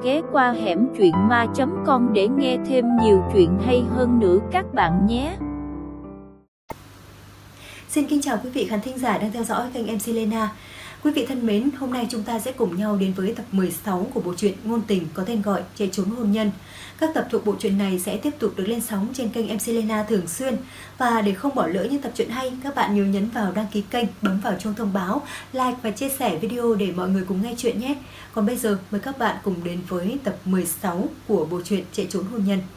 ghé qua hẻm truyện ma.com để nghe thêm nhiều chuyện hay hơn nữa các bạn nhé. Xin kính chào quý vị khán thính giả đang theo dõi kênh MC Lena. Quý vị thân mến, hôm nay chúng ta sẽ cùng nhau đến với tập 16 của bộ truyện ngôn tình có tên gọi Chạy trốn hôn nhân. Các tập thuộc bộ truyện này sẽ tiếp tục được lên sóng trên kênh MC Lena thường xuyên. Và để không bỏ lỡ những tập truyện hay, các bạn nhớ nhấn vào đăng ký kênh, bấm vào chuông thông báo, like và chia sẻ video để mọi người cùng nghe chuyện nhé. Còn bây giờ, mời các bạn cùng đến với tập 16 của bộ truyện Chạy trốn hôn nhân.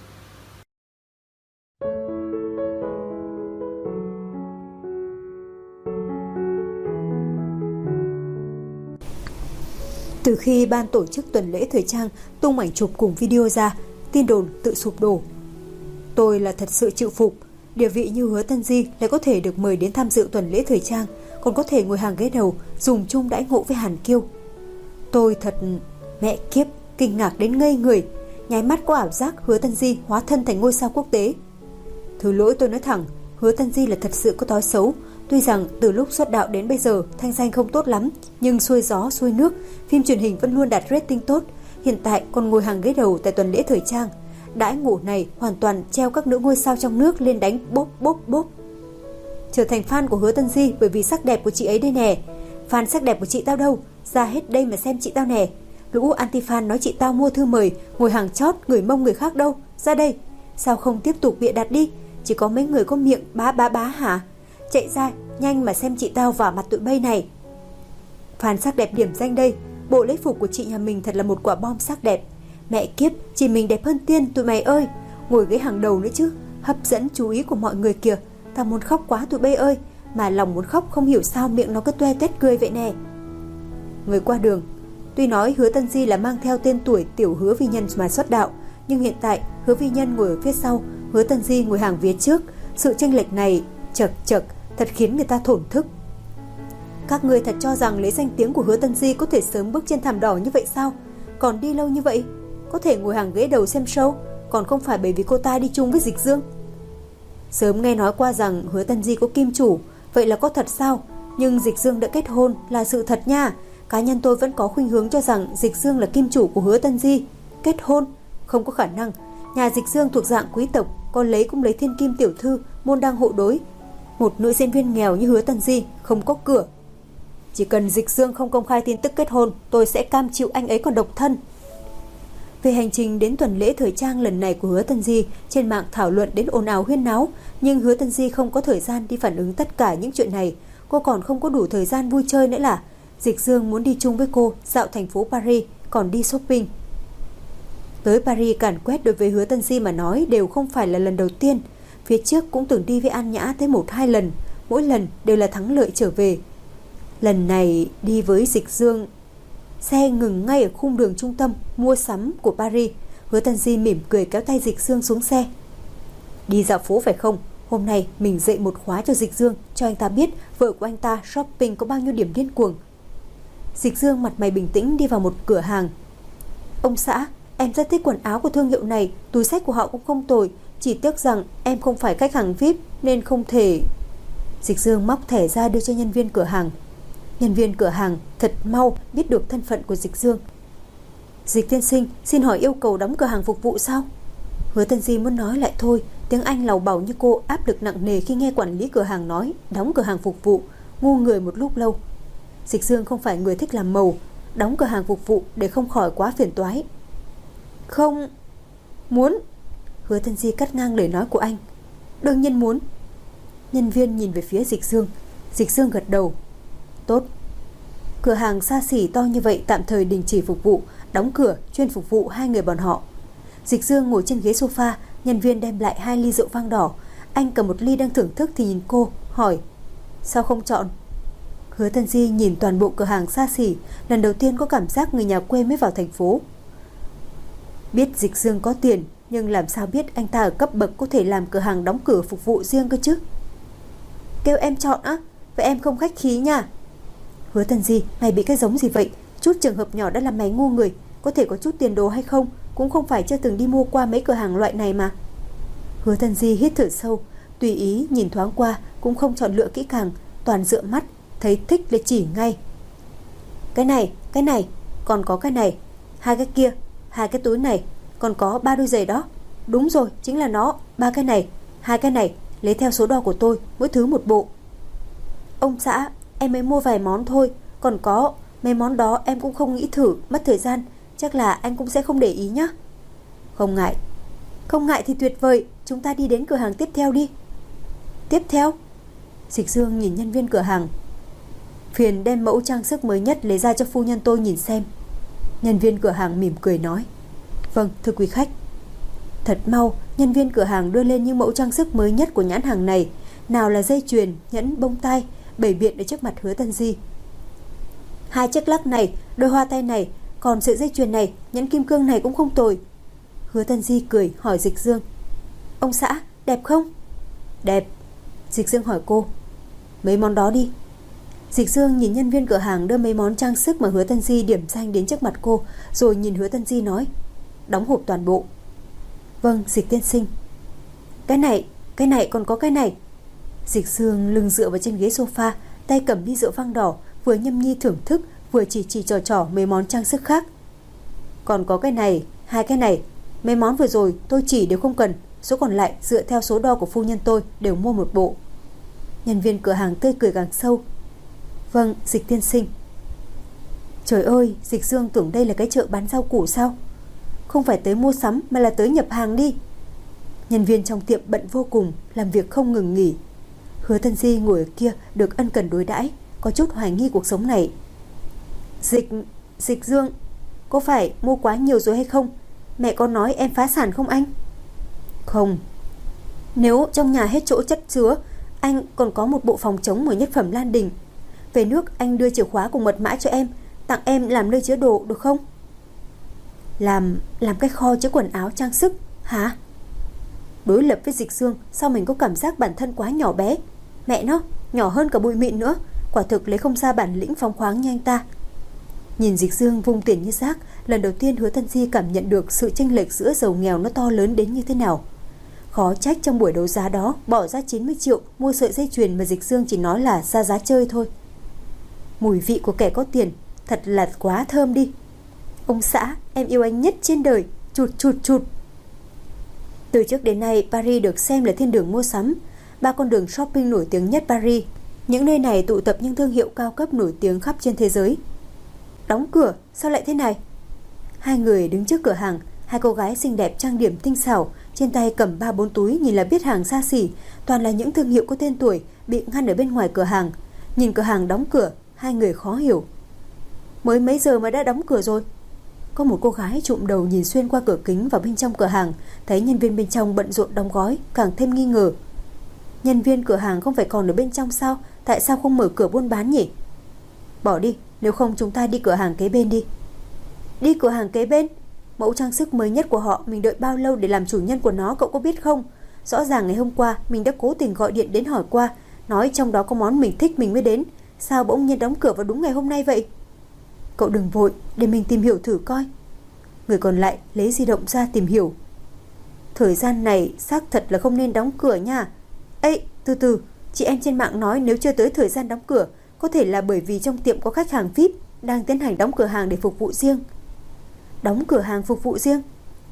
Từ khi ban tổ chức tuần lễ thời trang tung ảnh chụp cùng video ra, tin đồn tự sụp đổ. Tôi là thật sự chịu phục, địa vị như Hứa Tân Di lại có thể được mời đến tham dự tuần lễ thời trang, còn có thể ngồi hàng ghế đầu dùng chung đãi ngộ với Hàn Kiêu. Tôi thật mẹ kiếp, kinh ngạc đến ngây người, nháy mắt có ảo giác Hứa Tân Di hóa thân thành ngôi sao quốc tế. Thứ lỗi tôi nói thẳng, Hứa Tân Di là thật sự có thói xấu. Tuy rằng từ lúc xuất đạo đến bây giờ thanh danh không tốt lắm, nhưng xuôi gió xuôi nước, phim truyền hình vẫn luôn đạt rating tốt. Hiện tại còn ngồi hàng ghế đầu tại tuần lễ thời trang. Đãi ngộ này hoàn toàn treo các nữ ngôi sao trong nước lên đánh bốp bốp bốp. Trở thành fan của Hứa Tân Di bởi vì sắc đẹp của chị ấy đây nè. Fan sắc đẹp của chị tao đâu, ra hết đây mà xem chị tao nè. Lũ anti fan nói chị tao mua thư mời, ngồi hàng chót, người mông người khác đâu, ra đây. Sao không tiếp tục bịa đặt đi, chỉ có mấy người có miệng bá hả? Chạy ra, nhanh mà xem chị tao vào mặt tụi bay này. Fan sắc đẹp điểm danh đây, bộ lễ phục của chị nhà mình thật là một quả bom sắc đẹp. Mẹ kiếp, chị mình đẹp hơn tiên tụi mày ơi. Ngồi ghế hàng đầu nữa chứ, hấp dẫn chú ý của mọi người kìa. Tao muốn khóc quá tụi bay ơi, mà lòng muốn khóc không hiểu sao miệng nó cứ toe toét cười vậy nè. Người qua đường, tuy nói Hứa Tân Di là mang theo tên tuổi tiểu Hứa Vi Nhân mà xuất đạo, nhưng hiện tại Hứa Vi Nhân ngồi ở phía sau, Hứa Tân Di ngồi hàng phía trước. Sự chênh lệch này chật thật khiến người ta thổn thức. Các người thật cho rằng lấy danh tiếng của Hứa Tân Di có thể sớm bước trên thảm đỏ như vậy sao? Còn đi lâu như vậy, có thể ngồi hàng ghế đầu xem show, còn không phải bởi vì cô ta đi chung với Dịch Dương. Sớm nghe nói qua rằng Hứa Tân Di có kim chủ, vậy là có thật sao? Nhưng Dịch Dương đã kết hôn là sự thật nha. Cá nhân tôi vẫn có khuynh hướng cho rằng Dịch Dương là kim chủ của Hứa Tân Di. Kết hôn? Không có khả năng. Nhà Dịch Dương thuộc dạng quý tộc, còn lấy cũng lấy thiên kim tiểu thư, môn đăng hộ đối. Một nữ diễn viên nghèo như Hứa Tân Di không có cửa. Chỉ cần Dịch Dương không công khai tin tức kết hôn, tôi sẽ cam chịu anh ấy còn độc thân. Về hành trình đến tuần lễ thời trang lần này của Hứa Tân Di, trên mạng thảo luận đến ồn ào huyên náo, nhưng Hứa Tân Di không có thời gian đi phản ứng tất cả những chuyện này. Cô còn không có đủ thời gian vui chơi nữa là. Dịch Dương muốn đi chung với cô dạo thành phố Paris, còn đi shopping. Tới Paris càn quét đối với Hứa Tân Di mà nói đều không phải là lần đầu tiên. Phía trước cũng từng đi với An Nhã tới 1-2 lần, mỗi lần đều là thắng lợi trở về. Lần này đi với Dịch Dương, xe ngừng ngay ở khung đường trung tâm mua sắm của Paris. Hứa Tân Di mỉm cười kéo tay Dịch Dương xuống xe. Đi dạo phố phải không? Hôm nay mình dạy một khóa cho Dịch Dương, cho anh ta biết vợ của anh ta shopping có bao nhiêu điểm điên cuồng. Dịch Dương mặt mày bình tĩnh đi vào một cửa hàng. Ông xã, em rất thích quần áo của thương hiệu này, túi xách của họ cũng không tồi, chỉ tiếc rằng em không phải khách hàng VIP nên không thể. Dịch Dương móc thẻ ra đưa cho nhân viên cửa hàng. Nhân viên cửa hàng thật mau biết được thân phận của Dịch Dương. Dịch tiên sinh, xin hỏi yêu cầu đóng cửa hàng phục vụ sao? Hứa Tân Di muốn nói lại thôi, tiếng Anh làu bàu như cô áp lực nặng nề khi nghe quản lý cửa hàng nói đóng cửa hàng phục vụ, ngu người một lúc lâu. Dịch Dương không phải người thích làm màu, đóng cửa hàng phục vụ để không khỏi quá phiền toái. Không muốn. Hứa Tân Di cắt ngang lời nói của anh. Đương nhiên muốn. Nhân viên nhìn về phía Dịch Dương. Dịch Dương gật đầu. Tốt. Cửa hàng xa xỉ to như vậy tạm thời đình chỉ phục vụ, đóng cửa chuyên phục vụ hai người bọn họ. Dịch Dương ngồi trên ghế sofa, nhân viên đem lại 2 ly rượu vang đỏ. Anh cầm một ly đang thưởng thức thì nhìn cô, hỏi: Sao không chọn? Hứa Tân Di nhìn toàn bộ cửa hàng xa xỉ, lần đầu tiên có cảm giác người nhà quê mới vào thành phố. Biết Dịch Dương có tiền, nhưng làm sao biết anh ta ở cấp bậc có thể làm cửa hàng đóng cửa phục vụ riêng cơ chứ? Kêu em chọn á? Vậy em không khách khí nha. Hứa Tân Di, mày bị cái giống gì vậy? Chút trường hợp nhỏ đã làm mày ngu người. Có thể có chút tiền đồ hay không, cũng không phải chưa từng đi mua qua mấy cửa hàng loại này mà. Hứa Tân Di hít thở sâu, tùy ý nhìn thoáng qua, cũng không chọn lựa kỹ càng, toàn dựa mắt, thấy thích là chỉ ngay. Cái này, còn có cái này, 2 cái kia, 2 cái túi này, còn có 3 đôi giày đó. Đúng rồi, chính là nó, 3 cái này, 2 cái này, lấy theo số đo của tôi, mỗi thứ 1 bộ. Ông xã, em mới mua vài món thôi, còn có mấy món đó em cũng không nghĩ thử, mất thời gian, chắc là anh cũng sẽ không để ý nhé. Không ngại. Không ngại thì tuyệt vời, chúng ta đi đến cửa hàng tiếp theo đi. Tiếp theo? Dịch Dương nhìn nhân viên cửa hàng. Phiền đem mẫu trang sức mới nhất lấy ra cho phu nhân tôi nhìn xem. Nhân viên cửa hàng mỉm cười nói. Vâng, thưa quý khách. Thật mau, nhân viên cửa hàng đưa lên những mẫu trang sức mới nhất của nhãn hàng này. Nào là dây chuyền, nhẫn, bông tai, bày biện ở trước mặt Hứa Tân Di. 2 chiếc lắc này, đôi hoa tai này, còn sợi dây chuyền này, nhẫn kim cương này cũng không tồi. Hứa Tân Di cười hỏi Dịch Dương. Ông xã, đẹp không? Đẹp. Dịch Dương hỏi cô. Mấy món đó đi. Dịch Dương nhìn nhân viên cửa hàng đưa mấy món trang sức mà Hứa Tân Di điểm danh đến trước mặt cô, rồi nhìn Hứa Tân Di nói. Đóng hộp toàn bộ. Vâng, Dịch tiên sinh. Cái này còn có cái này. Dịch Dương lưng dựa vào trên ghế sofa, tay cầm ly rượu vang đỏ, vừa nhâm nhi thưởng thức, vừa chỉ trò mấy món trang sức khác. Còn có cái này, 2 cái này, mấy món vừa rồi tôi chỉ đều không cần, số còn lại dựa theo số đo của phu nhân tôi đều mua 1 bộ. Nhân viên cửa hàng tươi cười càng sâu. Vâng, Dịch tiên sinh. Trời ơi, Dịch Dương tưởng đây là cái chợ bán rau củ sao? Không phải tới mua sắm mà là tới nhập hàng đi. Nhân viên trong tiệm bận vô cùng, làm việc không ngừng nghỉ. Hứa Tân Di ngồi ở kia được ân cần đối đãi, có chút hoài nghi cuộc sống này. Dịch Dương, có phải mua quá nhiều rồi hay không? Mẹ có nói em phá sản không anh? Không. Nếu trong nhà hết chỗ chất chứa, anh còn có 1 bộ phòng chống mùi nhất phẩm Lan Đình. Về nước anh đưa chìa khóa cùng mật mã cho em, tặng em làm nơi chứa đồ được không? Làm cái kho chứa quần áo trang sức hả? Đối lập với Dịch Dương, sao mình có cảm giác bản thân quá nhỏ bé? Mẹ nó, nhỏ hơn cả bụi mịn nữa, quả thực lấy không ra bản lĩnh phóng khoáng như anh ta. Nhìn Dịch Dương vung tiền như rác, lần đầu tiên Hứa Tân Di cảm nhận được sự chênh lệch giữa giàu nghèo nó to lớn đến như thế nào. Khó trách trong buổi đấu giá đó bỏ ra 90 triệu mua sợi dây chuyền mà Dịch Dương chỉ nói là ra giá chơi thôi. Mùi vị của kẻ có tiền thật là quá thơm đi. Ông xã, em yêu anh nhất trên đời. Chụt. Từ trước đến nay, Paris được xem là thiên đường mua sắm, 3 con đường shopping nổi tiếng nhất Paris. Những nơi này tụ tập những thương hiệu cao cấp nổi tiếng khắp trên thế giới. Đóng cửa, sao lại thế này? 2 người đứng trước cửa hàng, 2 cô gái xinh đẹp trang điểm tinh xảo, trên tay cầm 3-4 túi nhìn là biết hàng xa xỉ, toàn là những thương hiệu có tên tuổi bị ngăn ở bên ngoài cửa hàng. Nhìn cửa hàng đóng cửa, 2 người khó hiểu. Mới mấy giờ mà đã đóng cửa rồi? Có một cô gái trụm đầu nhìn xuyên qua cửa kính vào bên trong cửa hàng, thấy nhân viên bên trong bận rộn đóng gói, càng thêm nghi ngờ. Nhân viên cửa hàng không phải còn ở bên trong sao? Tại sao không mở cửa buôn bán nhỉ? Bỏ đi, nếu không chúng ta đi cửa hàng kế bên đi. Đi cửa hàng kế bên? Mẫu trang sức mới nhất của họ mình đợi bao lâu để làm chủ nhân của nó, cậu có biết không? Rõ ràng ngày hôm qua mình đã cố tình gọi điện đến hỏi qua, nói trong đó có món mình thích mình mới đến. Sao bỗng nhiên đóng cửa vào đúng ngày hôm nay vậy? Cậu đừng vội, để mình tìm hiểu thử coi. Người còn lại lấy di động ra tìm hiểu. Thời gian này xác thật là không nên đóng cửa nha. Ê, từ, chị em trên mạng nói nếu chưa tới thời gian đóng cửa, có thể là bởi vì trong tiệm có khách hàng VIP đang tiến hành đóng cửa hàng để phục vụ riêng. Đóng cửa hàng phục vụ riêng?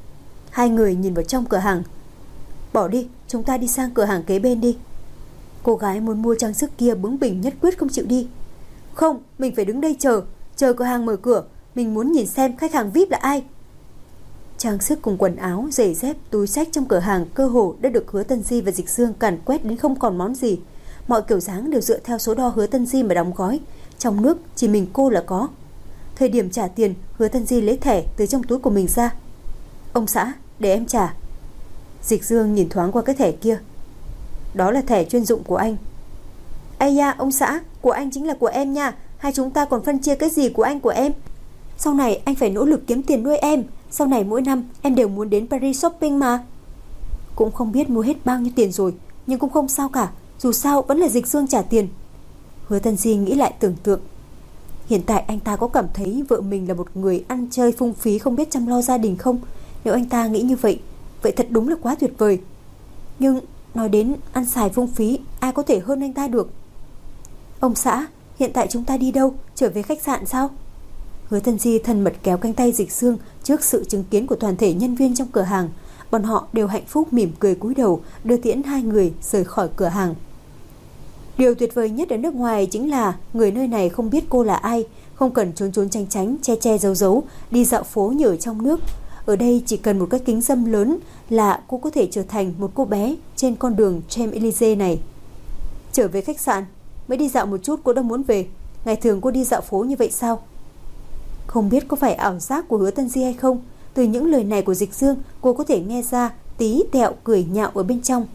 2 người nhìn vào trong cửa hàng. Bỏ đi, chúng ta đi sang cửa hàng kế bên đi. Cô gái muốn mua trang sức kia bướng bỉnh nhất quyết không chịu đi. Không, mình phải đứng đây chờ cửa hàng mở cửa, mình muốn nhìn xem khách hàng VIP là ai. Trang sức cùng quần áo, giày dép, túi xách trong cửa hàng cơ hồ đã được Hứa Tân Di và Dịch Dương càn quét đến không còn món gì. Mọi kiểu dáng đều dựa theo số đo Hứa Tân Di mà đóng gói. Trong nước chỉ mình cô là có. Thời điểm trả tiền, Hứa Tân Di lấy thẻ từ trong túi của mình ra. Ông xã, để em trả. Dịch Dương nhìn thoáng qua cái thẻ kia. Đó là thẻ chuyên dụng của anh. Ây da, ông xã, của anh chính là của em nha. Hai chúng ta còn phân chia cái gì của anh của em. Sau này anh phải nỗ lực kiếm tiền nuôi em. Sau này mỗi năm em đều muốn đến Paris shopping mà. Cũng không biết mua hết bao nhiêu tiền rồi, nhưng cũng không sao cả, dù sao vẫn là Dịch Dương trả tiền. Hứa Tân Di nghĩ lại tưởng tượng. Hiện tại anh ta có cảm thấy vợ mình là một người ăn chơi phung phí, không biết chăm lo gia đình không? Nếu anh ta nghĩ như vậy, vậy thật đúng là quá tuyệt vời. Nhưng nói đến ăn xài phung phí, ai có thể hơn anh ta được? Ông xã, hiện tại chúng ta đi đâu? Trở về khách sạn sao? Hứa Tân Di thân mật kéo cánh tay Dịch Dương trước sự chứng kiến của toàn thể nhân viên trong cửa hàng. Bọn họ đều hạnh phúc mỉm cười cúi đầu đưa tiễn hai người rời khỏi cửa hàng. Điều tuyệt vời nhất ở nước ngoài chính là người nơi này không biết cô là ai, không cần trốn trốn tránh tránh, che che giấu giấu, đi dạo phố như ở trong nước. Ở đây chỉ cần một cái kính râm lớn là cô có thể trở thành một cô bé trên con đường Champs-Élysées này. Trở về khách sạn, mới đi dạo một chút cô đã muốn về. Ngày thường cô đi dạo phố như vậy sao? Không biết có phải ảo giác của Hứa Tân Di hay không, từ những lời này của Dịch Dương cô có thể nghe ra tí tẹo cười nhạo ở bên trong.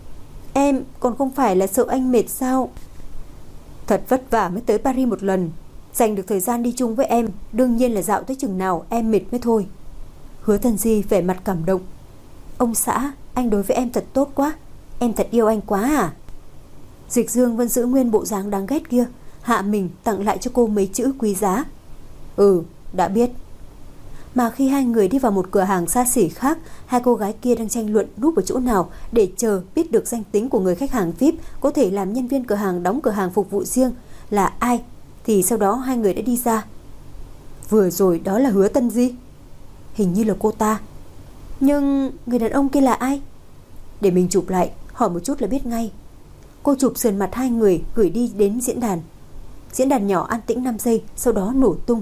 Em còn không phải là sợ anh mệt sao? Thật vất vả mới tới Paris một lần, dành được thời gian đi chung với em, đương nhiên là dạo tới chừng nào em mệt mới thôi. Hứa Tân Di vẻ mặt cảm động. Ông xã, anh đối với em thật tốt quá, em thật yêu anh quá à? Dịch Dương vẫn giữ nguyên bộ dáng đáng ghét kia, hạ mình tặng lại cho cô mấy chữ quý giá. Ừ, đã biết. Mà khi hai người đi vào một cửa hàng xa xỉ khác, hai cô gái kia đang tranh luận núp ở chỗ nào để chờ biết được danh tính của người khách hàng VIP có thể làm nhân viên cửa hàng đóng cửa hàng phục vụ riêng là ai, thì sau đó hai người đã đi ra. Vừa rồi đó là Hứa Tân Di. Hình như là cô ta. Nhưng người đàn ông kia là ai? Để mình chụp lại, hỏi một chút là biết ngay. Cô chụp sườn mặt hai người gửi đi đến diễn đàn. Diễn đàn nhỏ an tĩnh 5 giây, sau đó nổ tung.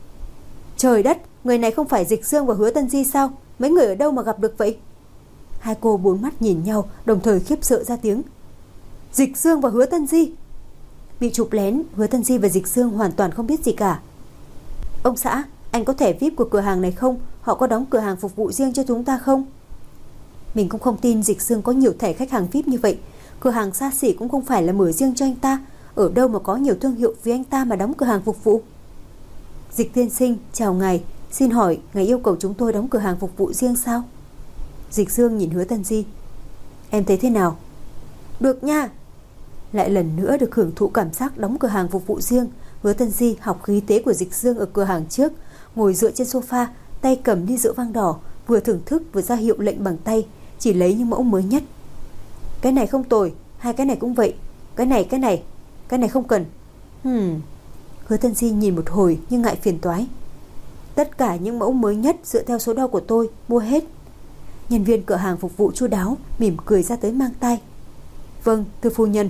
Trời đất, người này không phải Dịch Dương và Hứa Tân Di sao? Mấy người ở đâu mà gặp được vậy? Hai cô bốn mắt nhìn nhau, đồng thời khiếp sợ ra tiếng. Dịch Dương và Hứa Tân Di. Bị chụp lén, Hứa Tân Di và Dịch Dương hoàn toàn không biết gì cả. Ông xã, anh có thẻ VIP của cửa hàng này không? Họ có đóng cửa hàng phục vụ riêng cho chúng ta không? Mình cũng không tin Dịch Dương có nhiều thẻ khách hàng VIP như vậy. Cửa hàng xa xỉ cũng không phải là mở riêng cho anh ta. Ở đâu mà có nhiều thương hiệu vì anh ta mà đóng cửa hàng phục vụ? Dịch tiên sinh, chào ngài. Xin hỏi, ngài yêu cầu chúng tôi đóng cửa hàng phục vụ riêng sao? Dịch Dương nhìn Hứa Tân Di. Em thấy thế nào? Được nha. Lại lần nữa được hưởng thụ cảm giác đóng cửa hàng phục vụ riêng. Hứa Tân Di học khí thế của Dịch Dương ở cửa hàng trước, ngồi dựa trên sofa, tay cầm ly rượu vang đỏ, vừa thưởng thức vừa ra hiệu lệnh bằng tay, chỉ lấy những mẫu mới nhất. Cái này không tồi, hai cái này cũng vậy. Cái này không cần. Hứa Tân Di nhìn một hồi nhưng ngại phiền toái. Tất cả những mẫu mới nhất dựa theo số đo của tôi, mua hết. Nhân viên cửa hàng phục vụ chu đáo mỉm cười ra tới mang tay. Vâng, thưa phu nhân.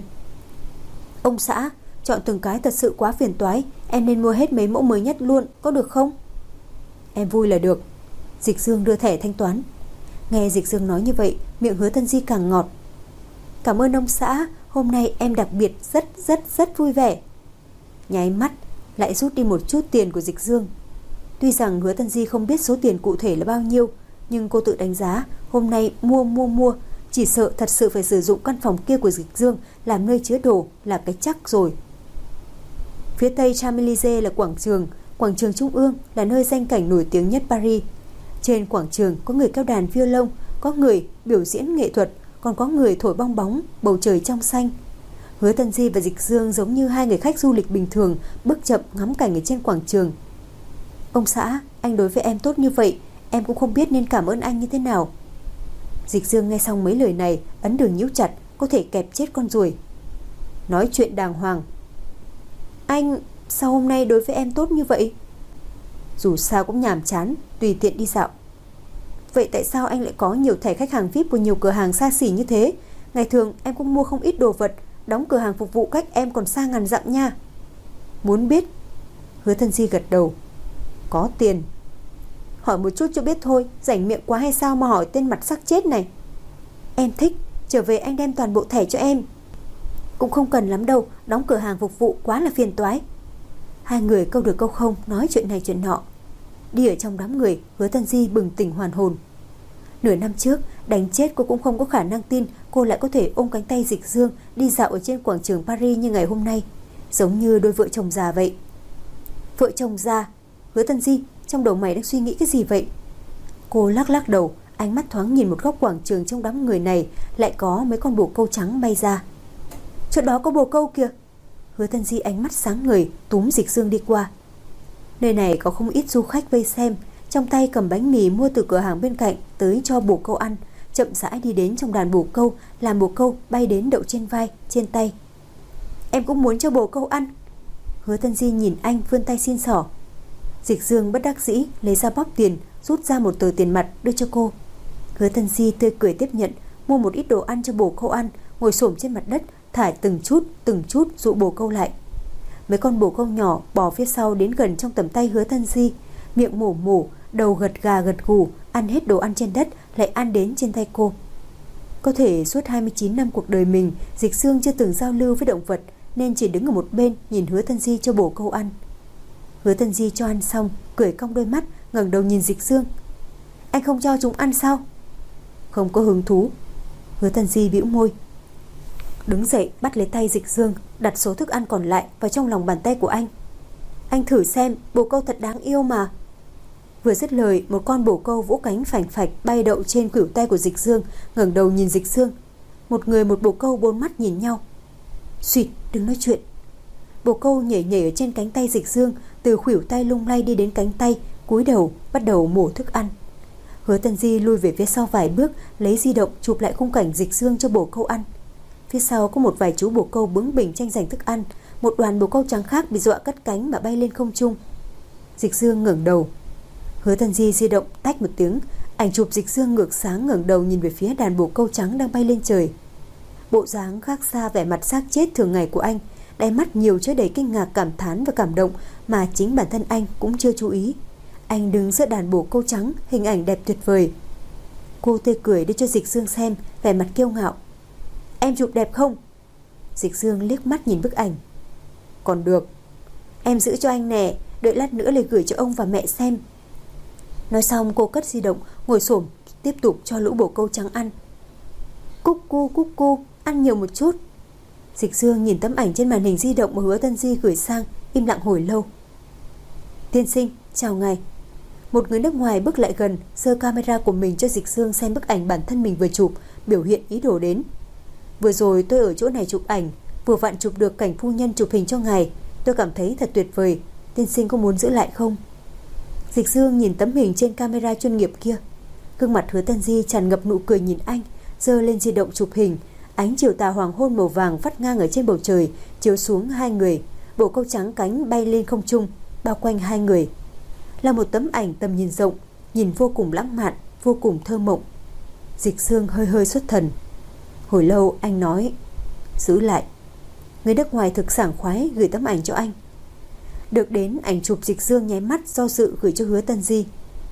Ông xã, chọn từng cái thật sự quá phiền toái, em nên mua hết mấy mẫu mới nhất luôn, có được không? Em vui là được. Dịch Dương đưa thẻ thanh toán. Nghe Dịch Dương nói như vậy, miệng Hứa Tân Di càng ngọt. Cảm ơn ông xã, hôm nay em đặc biệt rất vui vẻ. Nháy mắt lại rút đi một chút tiền của Dịch Dương. Tuy rằng Hứa Tân Di không biết số tiền cụ thể là bao nhiêu, nhưng cô tự đánh giá hôm nay mua chỉ sợ thật sự phải sử dụng căn phòng kia của Dịch Dương làm nơi chứa đồ là cái chắc rồi. Phía tây Champs-Élysées là quảng trường Trung ương là nơi danh cảnh nổi tiếng nhất Paris. Trên quảng trường có người kéo đàn violon, có người biểu diễn nghệ thuật, còn có người thổi bong bóng, bầu trời trong xanh. Hứa Tân Di và Dịch Dương giống như hai người khách du lịch bình thường, bước chậm ngắm cảnh ở trên quảng trường. Ông xã, anh đối với em tốt như vậy, em cũng không biết nên cảm ơn anh như thế nào. Dịch Dương nghe xong mấy lời này, ấn đường nhíu chặt, có thể kẹp chết con ruồi. Nói chuyện đàng hoàng. Anh, sao hôm nay đối với em tốt như vậy? Dù sao cũng nhàm chán, tùy tiện đi dạo. Vậy tại sao anh lại có nhiều thẻ khách hàng VIP của nhiều cửa hàng xa xỉ như thế? Ngày thường em cũng mua không ít đồ vật, đóng cửa hàng phục vụ cách em còn xa ngàn dặm nha. Muốn biết? Hứa Tân Di gật đầu. Có tiền. Hỏi một chút cho biết thôi, rảnh miệng quá hay sao mà hỏi tên mặt sắc chết này. Em thích, trở về anh đem toàn bộ thẻ cho em. Cũng không cần lắm đâu, đóng cửa hàng phục vụ quá là phiền toái. Hai người câu được câu không, nói chuyện này chuyện nọ. Đi ở trong đám người, Hứa Tân Di bừng tỉnh hoàn hồn. Nửa năm trước, đánh chết cô cũng không có khả năng tin cô lại có thể ôm cánh tay Dịch Dương đi dạo ở trên quảng trường Paris như ngày hôm nay, giống như đôi vợ chồng già vậy. Vợ chồng già? Hứa Tân Di, trong đầu mày đang suy nghĩ cái gì vậy? Cô lắc đầu, ánh mắt thoáng nhìn một góc quảng trường trong đám người này, lại có mấy con bồ câu trắng bay ra. Chỗ đó có bồ câu kìa. Hứa Tân Di ánh mắt sáng ngời, túm Dịch Dương đi qua. Nơi này có không ít du khách vây xem, trong tay cầm bánh mì mua từ cửa hàng bên cạnh tới cho bồ câu ăn, chậm rãi đi đến trong đàn bồ câu, làm bồ câu bay đến đậu trên vai, trên tay. Em cũng muốn cho bồ câu ăn. Hứa Tân Di nhìn anh vươn tay xin xỏ. Dịch Dương bất đắc dĩ lấy ra bóp tiền, rút ra một tờ tiền mặt đưa cho cô. Hứa Tân Di tươi cười tiếp nhận, mua một ít đồ ăn cho bồ câu ăn, ngồi xổm trên mặt đất thải từng chút dụ bồ câu lại. Mấy con bồ câu nhỏ bò phía sau đến gần trong tầm tay Hứa Tân Di, miệng mổ mổ, đầu gật gà gật gù, ăn hết đồ ăn trên đất lại ăn đến trên tay cô. Có thể suốt 29 năm cuộc đời mình, Dịch Dương chưa từng giao lưu với động vật, nên chỉ đứng ở một bên nhìn Hứa Tân Di cho bồ câu ăn. Hứa Tân Di cho ăn xong, cười cong đôi mắt, ngẩng đầu nhìn Dịch Dương. Anh không cho chúng ăn sao? Không có hứng thú. Hứa Tân Di bĩu môi. Đứng dậy bắt lấy tay Dịch Dương, đặt số thức ăn còn lại vào trong lòng bàn tay của anh. Anh thử xem, bồ câu thật đáng yêu mà. Vừa dứt lời, một con bồ câu vỗ cánh phành phạch bay đậu trên khuỷu tay của Dịch Dương, ngẩng đầu nhìn Dịch Dương. Một người một bồ câu bốn mắt nhìn nhau. Xuyệt, đừng nói chuyện. Bồ câu nhảy nhảy ở trên cánh tay Dịch Dương, từ khuỷu tay lung lay đi đến cánh tay, cúi đầu bắt đầu mổ thức ăn. Hứa Tân Di lui về phía sau vài bước, lấy di động chụp lại khung cảnh Dịch Dương cho bồ câu ăn. Phía sau có một vài chú bồ câu bướng bỉnh tranh giành thức ăn, một đoàn bồ câu trắng khác bị dọa cất cánh mà bay lên không trung. Dịch Dương ngẩng đầu. Hứa Tân Di di động tách một tiếng, ảnh chụp Dịch Dương ngược sáng ngẩng đầu nhìn về phía đàn bồ câu trắng đang bay lên trời. Bộ dáng khác xa vẻ mặt xác chết thường ngày của anh, đáy mắt nhiều chứa đầy kinh ngạc, cảm thán và cảm động mà chính bản thân anh cũng chưa chú ý. Anh đứng giữa đàn bồ câu trắng, hình ảnh đẹp tuyệt vời. Cô tươi cười đưa cho Dịch Dương xem, vẻ mặt kiêu ngạo. Em chụp đẹp không? Dịch Dương liếc mắt nhìn bức ảnh. Còn được. Em giữ cho anh nè, đợi lát nữa lại gửi cho ông và mẹ xem. Nói xong cô cất di động, ngồi xổm tiếp tục cho lũ bồ câu trắng ăn. Cúc cu, ăn nhiều một chút. Dịch Dương nhìn tấm ảnh trên màn hình di động mà Hứa Tân Di gửi sang, im lặng hồi lâu. Tiên sinh, chào ngài. Một người nước ngoài bước lại gần, giơ camera của mình cho Dịch Dương xem bức ảnh bản thân mình vừa chụp, biểu hiện ý đồ đến. Vừa rồi tôi ở chỗ này chụp ảnh, vừa vặn chụp được cảnh phu nhân chụp hình cho ngài, tôi cảm thấy thật tuyệt vời. Tiên sinh có muốn giữ lại không? Dịch Dương nhìn tấm hình trên camera chuyên nghiệp kia, gương mặt Hứa Tân Di tràn ngập nụ cười nhìn anh, giơ lên di động chụp hình. Ánh chiều tà hoàng hôn màu vàng vắt ngang ở trên bầu trời, chiếu xuống hai người, bồ câu trắng cánh bay lên không trung, bao quanh hai người. Là một tấm ảnh tầm nhìn rộng, nhìn vô cùng lãng mạn, vô cùng thơ mộng. Dịch Dương hơi hơi xuất thần. Hồi lâu anh nói, giữ lại. Người nước ngoài thực sảng khoái gửi tấm ảnh cho anh. Được đến ảnh chụp, Dịch Dương nháy mắt do dự gửi cho Hứa Tân Di.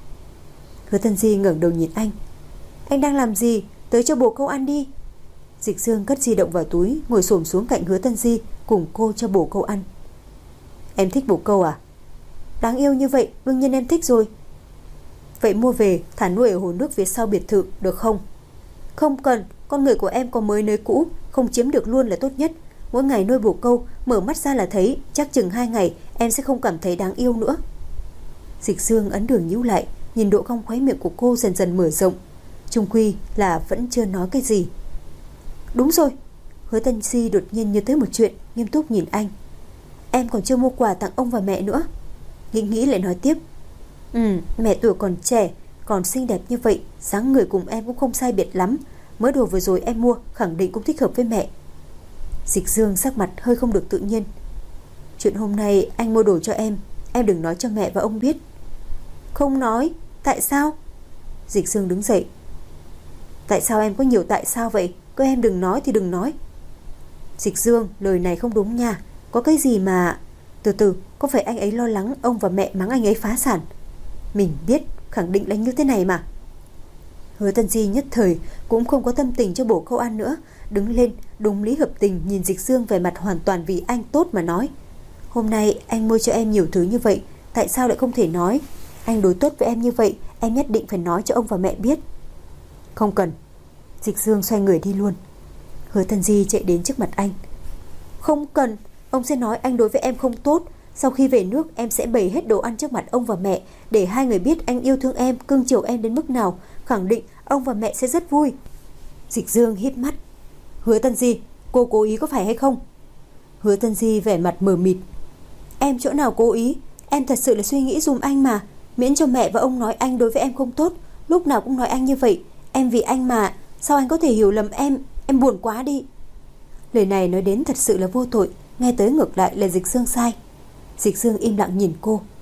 Hứa Tân Di ngẩng đầu nhìn anh. Anh đang làm gì? Tới cho bồ câu ăn đi. Dịch Dương cất di động vào túi, ngồi xổm xuống cạnh Hứa Tân Di, cùng cô cho bồ câu ăn. Em thích bồ câu à? Đáng yêu như vậy, đương nhiên em thích rồi. Vậy mua về thả nuôi ở hồ nước phía sau biệt thự được không? Không cần, con người của em có mới nới cũ, không chiếm được luôn là tốt nhất. Mỗi ngày nuôi bồ câu, mở mắt ra là thấy, chắc chừng 2 ngày em sẽ không cảm thấy đáng yêu nữa. Dịch Dương ấn đường nhíu lại, nhìn độ cong khóe miệng của cô dần dần mở rộng. Chung quy là vẫn chưa nói cái gì. Đúng rồi. Hứa Tân Di đột nhiên nhớ tới một chuyện, nghiêm túc nhìn anh. Em còn chưa mua quà tặng ông và mẹ nữa. Nghĩ lại nói tiếp. Mẹ tuổi còn trẻ, còn xinh đẹp như vậy, dáng người cùng em cũng không sai biệt lắm. Mới đồ vừa rồi em mua khẳng định cũng thích hợp với mẹ. Dịch Dương sắc mặt hơi không được tự nhiên. Chuyện hôm nay anh mua đồ cho em đừng nói cho mẹ và ông biết. Không nói, tại sao? Dịch Dương đứng dậy. Tại sao em có nhiều tại sao vậy? Có em đừng nói thì đừng nói. Dịch Dương, lời này không đúng nha. Có cái gì mà... Từ từ, có phải anh ấy lo lắng ông và mẹ mắng anh ấy phá sản? Mình biết, khẳng định là như thế này mà. Hứa Tân Di nhất thời cũng không có tâm tình cho bồ câu ăn nữa, đứng lên đúng lý hợp tình nhìn Dịch Dương vẻ mặt hoàn toàn vì anh tốt mà nói. Hôm nay anh mua cho em nhiều thứ như vậy, tại sao lại không thể nói? Anh đối tốt với em như vậy, em nhất định phải nói cho ông và mẹ biết. Không cần. Dịch Dương xoay người đi luôn. Hứa Tân Di chạy đến trước mặt anh. Không cần, ông sẽ nói anh đối với em không tốt. Sau khi về nước em sẽ bày hết đồ ăn trước mặt ông và mẹ, để hai người biết anh yêu thương em, cưng chiều em đến mức nào. Khẳng định ông và mẹ sẽ rất vui. Dịch Dương híp mắt. Hứa Tân Di, cô cố ý có phải hay không? Hứa Tân Di vẻ mặt mờ mịt. Em chỗ nào cố ý? Em thật sự là suy nghĩ dùm anh mà. Miễn cho mẹ và ông nói anh đối với em không tốt, lúc nào cũng nói anh như vậy. Em vì anh mà, sao anh có thể hiểu lầm em buồn quá đi. Lời này nói đến thật sự là vô tội, nghe tới ngược lại là Dịch Dương sai. Dịch Dương im lặng nhìn cô.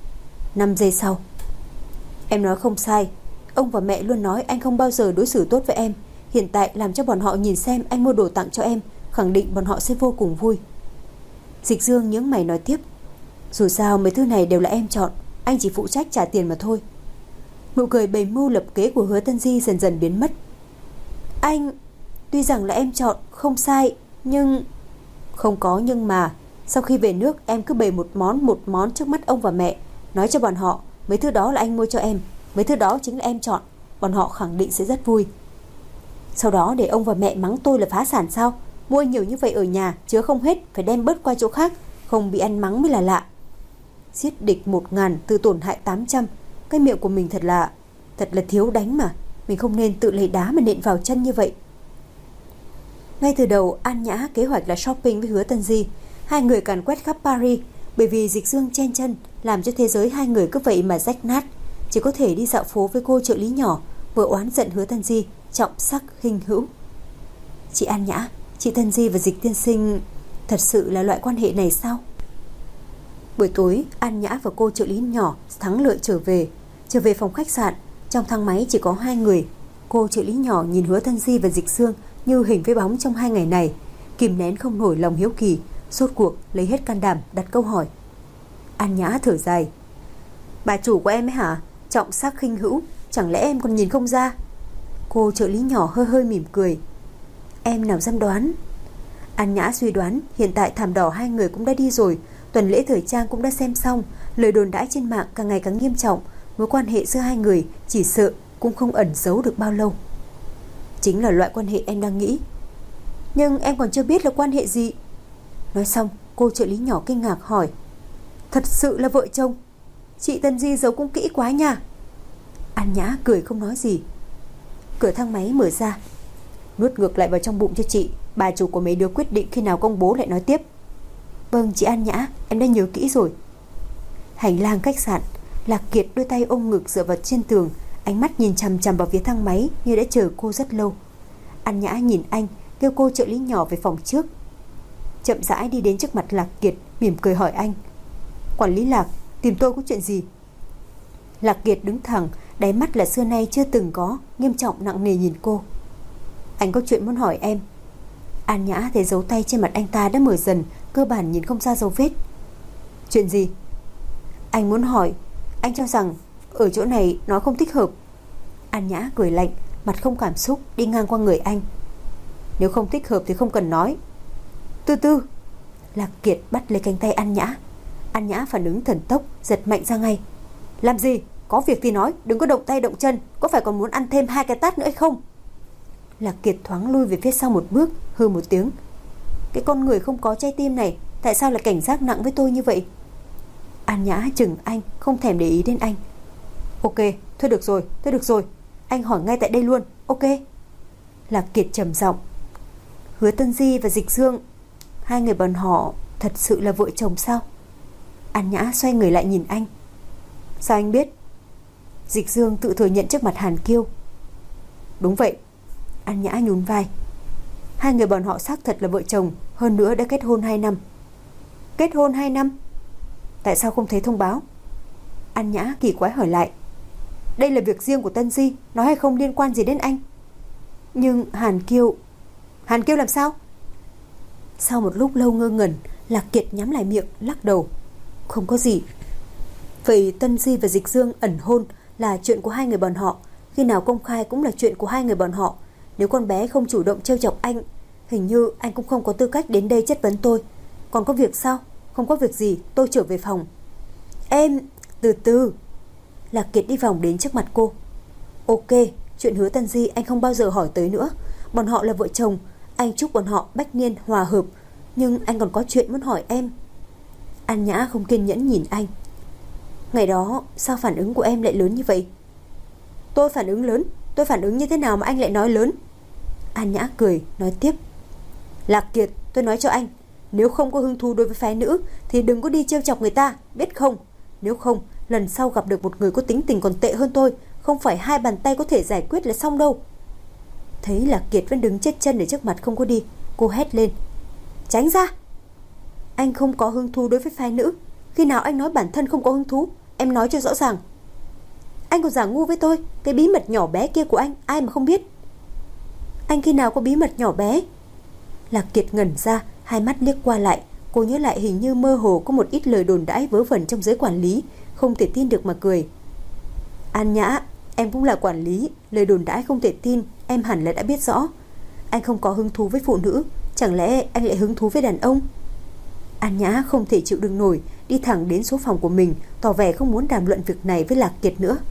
5 giây sau. Em nói không sai. Ông và mẹ luôn nói anh không bao giờ đối xử tốt với em. Hiện tại làm cho bọn họ nhìn xem anh mua đồ tặng cho em, khẳng định bọn họ sẽ vô cùng vui. Dịch Dương nhướng mày nói tiếp. Dù sao mấy thứ này đều là em chọn, anh chỉ phụ trách trả tiền mà thôi. Nụ cười bày mưu lập kế của Hứa Tân Di dần dần biến mất. Anh, tuy rằng là em chọn, không sai, nhưng... Không có nhưng mà. Sau khi về nước em cứ bày một món trước mắt ông và mẹ, nói cho bọn họ mấy thứ đó là anh mua cho em, mấy thứ đó chính là em chọn. Bọn họ khẳng định sẽ rất vui. Sau đó để ông và mẹ mắng tôi là phá sản sao? Mua nhiều như vậy ở nhà chứa không hết, phải đem bớt qua chỗ khác, không bị ăn mắng mới là lạ. Giết địch 1000, tự tổn hại 800. Cái miệng của mình thật là thiếu đánh mà. Mình không nên tự lấy đá mà nện vào chân như vậy. Ngay từ đầu An Nhã kế hoạch là shopping với Hứa Tân Di. Hai người càn quét khắp Paris. Bởi vì Dịch Dương chen chân, làm cho thế giới hai người cứ vậy mà rách nát. Chỉ có thể đi dạo phố với cô trợ lý nhỏ, vừa oán giận Hứa Tân Di, trọng sắc khinh hữu. Chị An Nhã, chị Tân Di và Dịch tiên sinh thật sự là loại quan hệ này sao? Buổi tối An Nhã và cô trợ lý nhỏ thắng lợi trở về phòng khách sạn. Trong thang máy chỉ có hai người. Cô trợ lý nhỏ nhìn Hứa Tân Di và Dịch Dương như hình với bóng trong 2 ngày này, kìm nén không nổi lòng hiếu kỳ, rốt cuộc lấy hết can đảm đặt câu hỏi. An Nhã thở dài. Bà chủ của em ấy hả? Trọng sắc khinh hữu, chẳng lẽ em còn nhìn không ra? Cô trợ lý nhỏ hơi mỉm cười. Em nào dám đoán. An Nhã suy đoán hiện tại thảm đỏ hai người cũng đã đi rồi, tuần lễ thời trang cũng đã xem xong, lời đồn đãi trên mạng càng ngày càng nghiêm trọng, mối quan hệ giữa hai người chỉ sợ cũng không ẩn giấu được bao lâu. Chính là loại quan hệ em đang nghĩ. Nhưng em còn chưa biết là quan hệ gì. Nói xong cô trợ lý nhỏ kinh ngạc hỏi. Thật sự là vợ chồng? Chị Tân Di giấu cũng kỹ quá nha. An Nhã cười không nói gì. Cửa thang máy mở ra. Nuốt ngược lại vào trong bụng cho chị. Bà chủ của mấy đứa quyết định khi nào công bố lại nói tiếp. Vâng chị An Nhã, em đã nhớ kỹ rồi. Hành lang khách sạn, Lạc Kiệt đôi tay ôm ngực dựa vào trên tường, ánh mắt nhìn chằm chằm vào phía thang máy như đã chờ cô rất lâu. An Nhã nhìn anh, kêu cô trợ lý nhỏ về phòng trước. Chậm rãi đi đến trước mặt Lạc Kiệt, mỉm cười hỏi anh. Quản lý Lạc, tìm tôi có chuyện gì? Lạc Kiệt đứng thẳng, đáy mắt là xưa nay chưa từng có, nghiêm trọng nặng nề nhìn cô. Anh có chuyện muốn hỏi em. An Nhã thấy dấu tay trên mặt anh ta đã mở dần, cơ bản nhìn không ra dấu vết. Chuyện gì? Anh muốn hỏi, anh cho rằng ở chỗ này nói không thích hợp. An Nhã cười lạnh, mặt không cảm xúc, đi ngang qua người anh. Nếu không thích hợp thì không cần nói. Từ từ. Lạc Kiệt bắt lấy cánh tay An Nhã. An Nhã phản ứng thần tốc, giật mạnh ra ngay. Làm gì? Có việc thì nói, đừng có động tay động chân. Có phải còn muốn ăn thêm 2 cái tát nữa hay không? Lạc Kiệt thoáng lui về phía sau một bước, hừ một tiếng. Cái con người không có trái tim này tại sao lại cảnh giác nặng với tôi như vậy? An Nhã chừng anh, không thèm để ý đến anh. Ok, thôi được rồi. Anh hỏi ngay tại đây luôn, ok? Lạc Kiệt trầm giọng. Hứa Tân Di và Dịch Dương, hai người bọn họ thật sự là vợ chồng sao? An Nhã xoay người lại nhìn anh. Sao anh biết? Dịch Dương tự thừa nhận trước mặt Hàn Kiêu. Đúng vậy. An Nhã nhún vai. Hai người bọn họ xác thật là vợ chồng, hơn nữa đã kết hôn 2 năm. Kết hôn 2 năm? Tại sao không thấy thông báo? An Nhã kỳ quái hỏi lại. Đây là việc riêng của Tân Di, nói hay không liên quan gì đến anh. Nhưng Hàn Kiêu làm sao? Sau một lúc lâu ngơ ngẩn, Lạc Kiệt nhắm lại miệng, lắc đầu. Không có gì. Vậy Tân Di và Dịch Dương ẩn hôn là chuyện của hai người bọn họ, khi nào công khai cũng là chuyện của hai người bọn họ. Nếu con bé không chủ động trêu chọc anh, hình như anh cũng không có tư cách đến đây chất vấn tôi. Còn có việc sao? Không có việc gì, tôi trở về phòng. Em, từ từ. Lạc Kiệt đi vòng đến trước mặt cô. Ok, chuyện Hứa Tân Di anh không bao giờ hỏi tới nữa. Bọn họ là vợ chồng, anh chúc bọn họ bách niên hòa hợp. Nhưng anh còn có chuyện muốn hỏi em. An Nhã không kiên nhẫn nhìn anh. Ngày đó sao phản ứng của em lại lớn như vậy? Tôi phản ứng lớn? Tôi phản ứng như thế nào mà anh lại nói lớn? An Nhã cười, nói tiếp. Lạc Kiệt, tôi nói cho anh, nếu không có hứng thú đối với phái nữ thì đừng có đi trêu chọc người ta, biết không? Nếu không, lần sau gặp được một người có tính tình còn tệ hơn tôi, không phải 2 bàn tay có thể giải quyết là xong đâu. Thấy Lạc Kiệt vẫn đứng chết chân ở trước mặt không có đi, cô hét lên. Tránh ra! Anh không có hứng thú đối với phái nữ. Khi nào anh nói bản thân không có hứng thú? em nói cho rõ ràng. Anh còn giả ngu với tôi, cái bí mật nhỏ bé kia của anh ai mà không biết. Anh khi nào có bí mật nhỏ bé? Lạc Kiệt ngẩn ra, hai mắt liếc qua lại. Cô nhớ lại hình như mơ hồ có một ít lời đồn đãi vớ vẩn trong giới quản lý, không thể tin được mà cười. An Nhã, em cũng là quản lý, lời đồn đãi không thể tin, em hẳn là đã biết rõ. Anh không có hứng thú với phụ nữ, chẳng lẽ anh lại hứng thú với đàn ông? An Nhã không thể chịu đựng nổi, đi thẳng đến số phòng của mình, tỏ vẻ không muốn đàm luận việc này với Lạc Kiệt nữa.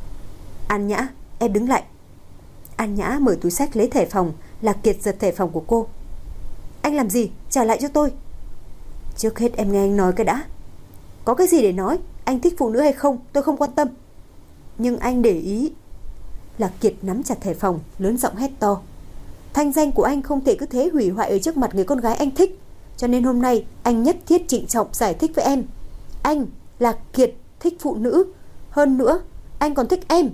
An Nhã, em đứng lại. An Nhã mở túi xách lấy thẻ phòng. Lạc Kiệt giật thẻ phòng của cô. Anh làm gì? Trả lại cho tôi. Trước hết em nghe anh nói cái đã. Có cái gì để nói? Anh thích phụ nữ hay không tôi không quan tâm. Nhưng anh để ý. Lạc Kiệt nắm chặt thẻ phòng, lớn giọng hét to. Thanh danh của anh không thể cứ thế hủy hoại ở trước mặt người con gái anh thích. Cho nên hôm nay anh nhất thiết trịnh trọng giải thích với em. Anh, Lạc Kiệt, thích phụ nữ. Hơn nữa, anh còn thích em.